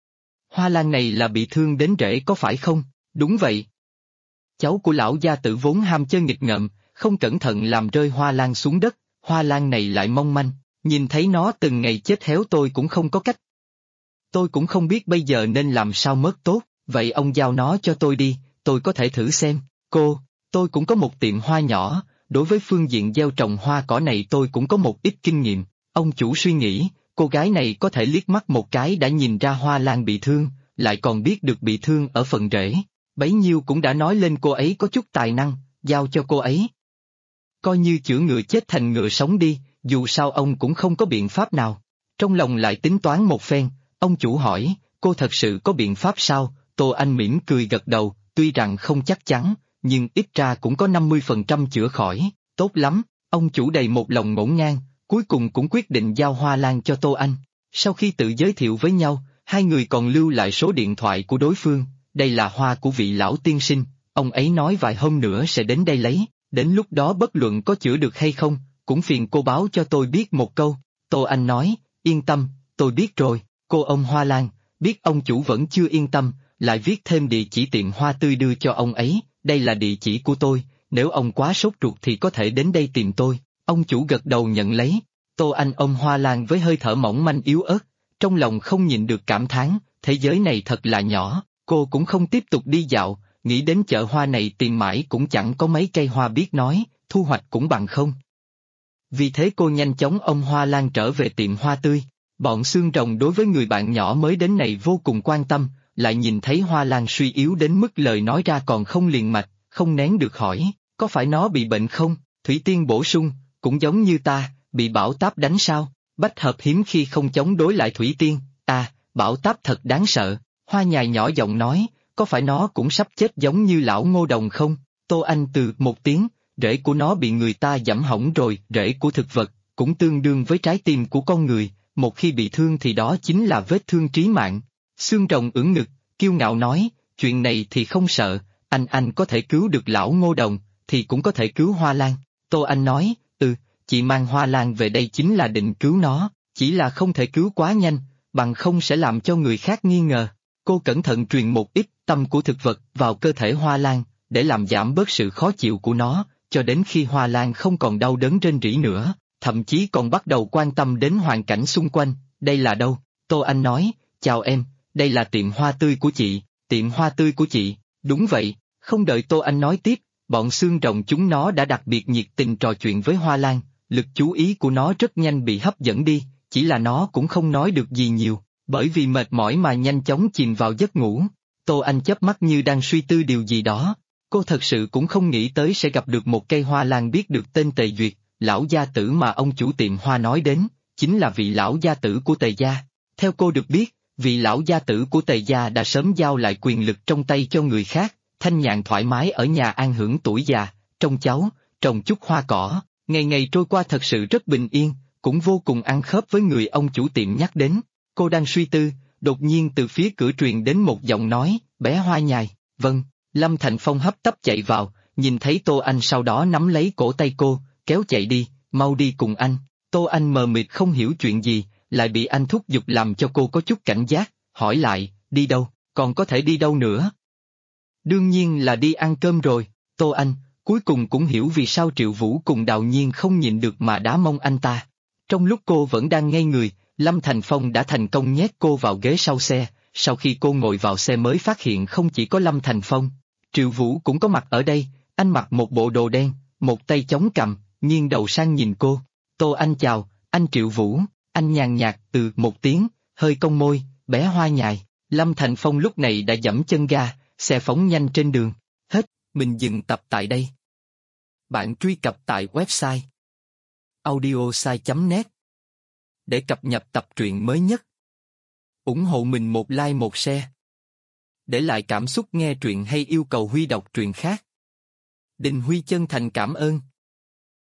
Hoa lan này là bị thương đến rễ có phải không? Đúng vậy. Cháu của lão gia tử vốn ham chơi nghịch ngợm, không cẩn thận làm rơi hoa lan xuống đất, hoa lan này lại mong manh, nhìn thấy nó từng ngày chết héo tôi cũng không có cách. Tôi cũng không biết bây giờ nên làm sao mất tốt, vậy ông giao nó cho tôi đi, tôi có thể thử xem. Tôi cũng có một tiệm hoa nhỏ, đối với phương diện gieo trồng hoa cỏ này tôi cũng có một ít kinh nghiệm. Ông chủ suy nghĩ, cô gái này có thể liếc mắt một cái đã nhìn ra hoa lan bị thương, lại còn biết được bị thương ở phần rễ, bấy nhiêu cũng đã nói lên cô ấy có chút tài năng, giao cho cô ấy. Coi như chữa ngựa chết thành ngựa sống đi, dù sao ông cũng không có biện pháp nào. Trong lòng lại tính toán một phen, ông chủ hỏi, cô thật sự có biện pháp sao? Tô Anh mỉm cười gật đầu, tuy rằng không chắc chắn, nhưng ít ra cũng có 50% chữa khỏi, tốt lắm, ông chủ đầy một lòng ngổn ngang, cuối cùng cũng quyết định giao hoa lan cho Tô Anh. Sau khi tự giới thiệu với nhau, hai người còn lưu lại số điện thoại của đối phương, đây là hoa của vị lão tiên sinh, ông ấy nói vài hôm nữa sẽ đến đây lấy, đến lúc đó bất luận có chữa được hay không, cũng phiền cô báo cho tôi biết một câu. Tô Anh nói, yên tâm, tôi biết rồi, cô ông hoa lan, biết ông chủ vẫn chưa yên tâm, lại viết thêm địa chỉ tiệm hoa tươi đưa cho ông ấy, đây là địa chỉ của tôi, nếu ông quá sốt ruột thì có thể đến đây tìm tôi. Ông chủ gật đầu nhận lấy, Tô Anh ôm hoa lan với hơi thở mỏng manh yếu ớt, trong lòng không nhịn được cảm thán, thế giới này thật là nhỏ, cô cũng không tiếp tục đi dạo, nghĩ đến chợ hoa này tìm mãi cũng chẳng có mấy cây hoa biết nói, thu hoạch cũng bằng không. Vì thế cô nhanh chóng ôm hoa lan trở về tiệm hoa tươi, bọn xương rồng đối với người bạn nhỏ mới đến này vô cùng quan tâm, lại nhìn thấy hoa lan suy yếu đến mức lời nói ra còn không liền mạch, không nén được hỏi, có phải nó bị bệnh không? Thủy Tiên bổ sung, cũng giống như ta, bị bão táp đánh sao? Bách hợp hiếm khi không chống đối lại Thủy Tiên, bão táp thật đáng sợ, Hoa Nhài nhỏ giọng nói, có phải nó cũng sắp chết giống như lão Ngô Đồng không? Tô Anh từ một tiếng, rễ của nó bị người ta giẫm hỏng rồi, rễ của thực vật, cũng tương đương với trái tim của con người, một khi bị thương thì đó chính là vết thương trí mạng. Xương rồng ưỡn ngực, kiêu ngạo nói, chuyện này thì không sợ, anh có thể cứu được lão Ngô Đồng, thì cũng có thể cứu Hoa Lan. Tô Anh nói, chị mang Hoa Lan về đây chính là định cứu nó, chỉ là không thể cứu quá nhanh, bằng không sẽ làm cho người khác nghi ngờ. Cô cẩn thận truyền một ít tâm của thực vật vào cơ thể Hoa Lan, để làm giảm bớt sự khó chịu của nó, cho đến khi Hoa Lan không còn đau đớn rên rỉ nữa, thậm chí còn bắt đầu quan tâm đến hoàn cảnh xung quanh. Đây là đâu? Tô Anh nói, chào em, đây là tiệm hoa tươi của chị. Tiệm hoa tươi của chị? Đúng vậy. Không đợi Tô Anh nói tiếp, bọn xương rồng chúng nó đã đặc biệt nhiệt tình trò chuyện với Hoa Lan, lực chú ý của nó rất nhanh bị hấp dẫn đi, chỉ là nó cũng không nói được gì nhiều, bởi vì mệt mỏi mà nhanh chóng chìm vào giấc ngủ. Tô Anh chớp mắt như đang suy tư điều gì đó. Cô thật sự cũng không nghĩ tới sẽ gặp được một cây hoa lan biết được tên Tề Duyệt, lão gia tử mà ông chủ tiệm hoa nói đến, chính là vị lão gia tử của Tề gia. Theo cô được biết, vị lão gia tử của Tề gia đã sớm giao lại quyền lực trong tay cho người khác, thanh nhàn thoải mái ở nhà an hưởng tuổi già, trông cháu, trồng chút hoa cỏ, ngày ngày trôi qua thật sự rất bình yên, cũng vô cùng ăn khớp với người ông chủ tiệm nhắc đến. Cô đang suy tư, đột nhiên từ phía cửa truyền đến một giọng nói, bé Hoa Nhài, vâng. Lâm Thành Phong hấp tấp chạy vào, nhìn thấy Tô Anh sau đó nắm lấy cổ tay cô, kéo chạy đi, mau đi cùng anh. Tô Anh mờ mịt không hiểu chuyện gì, lại bị anh thúc giục làm cho cô có chút cảnh giác, hỏi lại, đi đâu, còn có thể đi đâu nữa? Đương nhiên là đi ăn cơm rồi. Tô Anh, cuối cùng cũng hiểu vì sao Triệu Vũ cùng Đào Nhiên không nhịn được mà đá mông anh ta. Trong lúc cô vẫn đang ngây người, Lâm Thành Phong đã thành công nhét cô vào ghế sau xe, sau khi cô ngồi vào xe mới phát hiện không chỉ có Lâm Thành Phong, Triệu Vũ cũng có mặt ở đây, anh mặc một bộ đồ đen, một tay chống cằm, nghiêng đầu sang nhìn cô. Tô Anh chào, anh Triệu Vũ, anh nhàn nhạt từ một tiếng, hơi cong môi, bé Hoa Nhài. Lâm Thành Phong lúc này đã giẫm chân ga, xe phóng nhanh trên đường. Hết, mình dừng tập tại đây. Bạn truy cập tại website audiosai.net để cập nhật tập truyện mới nhất. Ủng hộ mình một like một share. Để lại cảm xúc nghe truyện hay yêu cầu Huy đọc truyện khác. Đình Huy chân thành cảm ơn.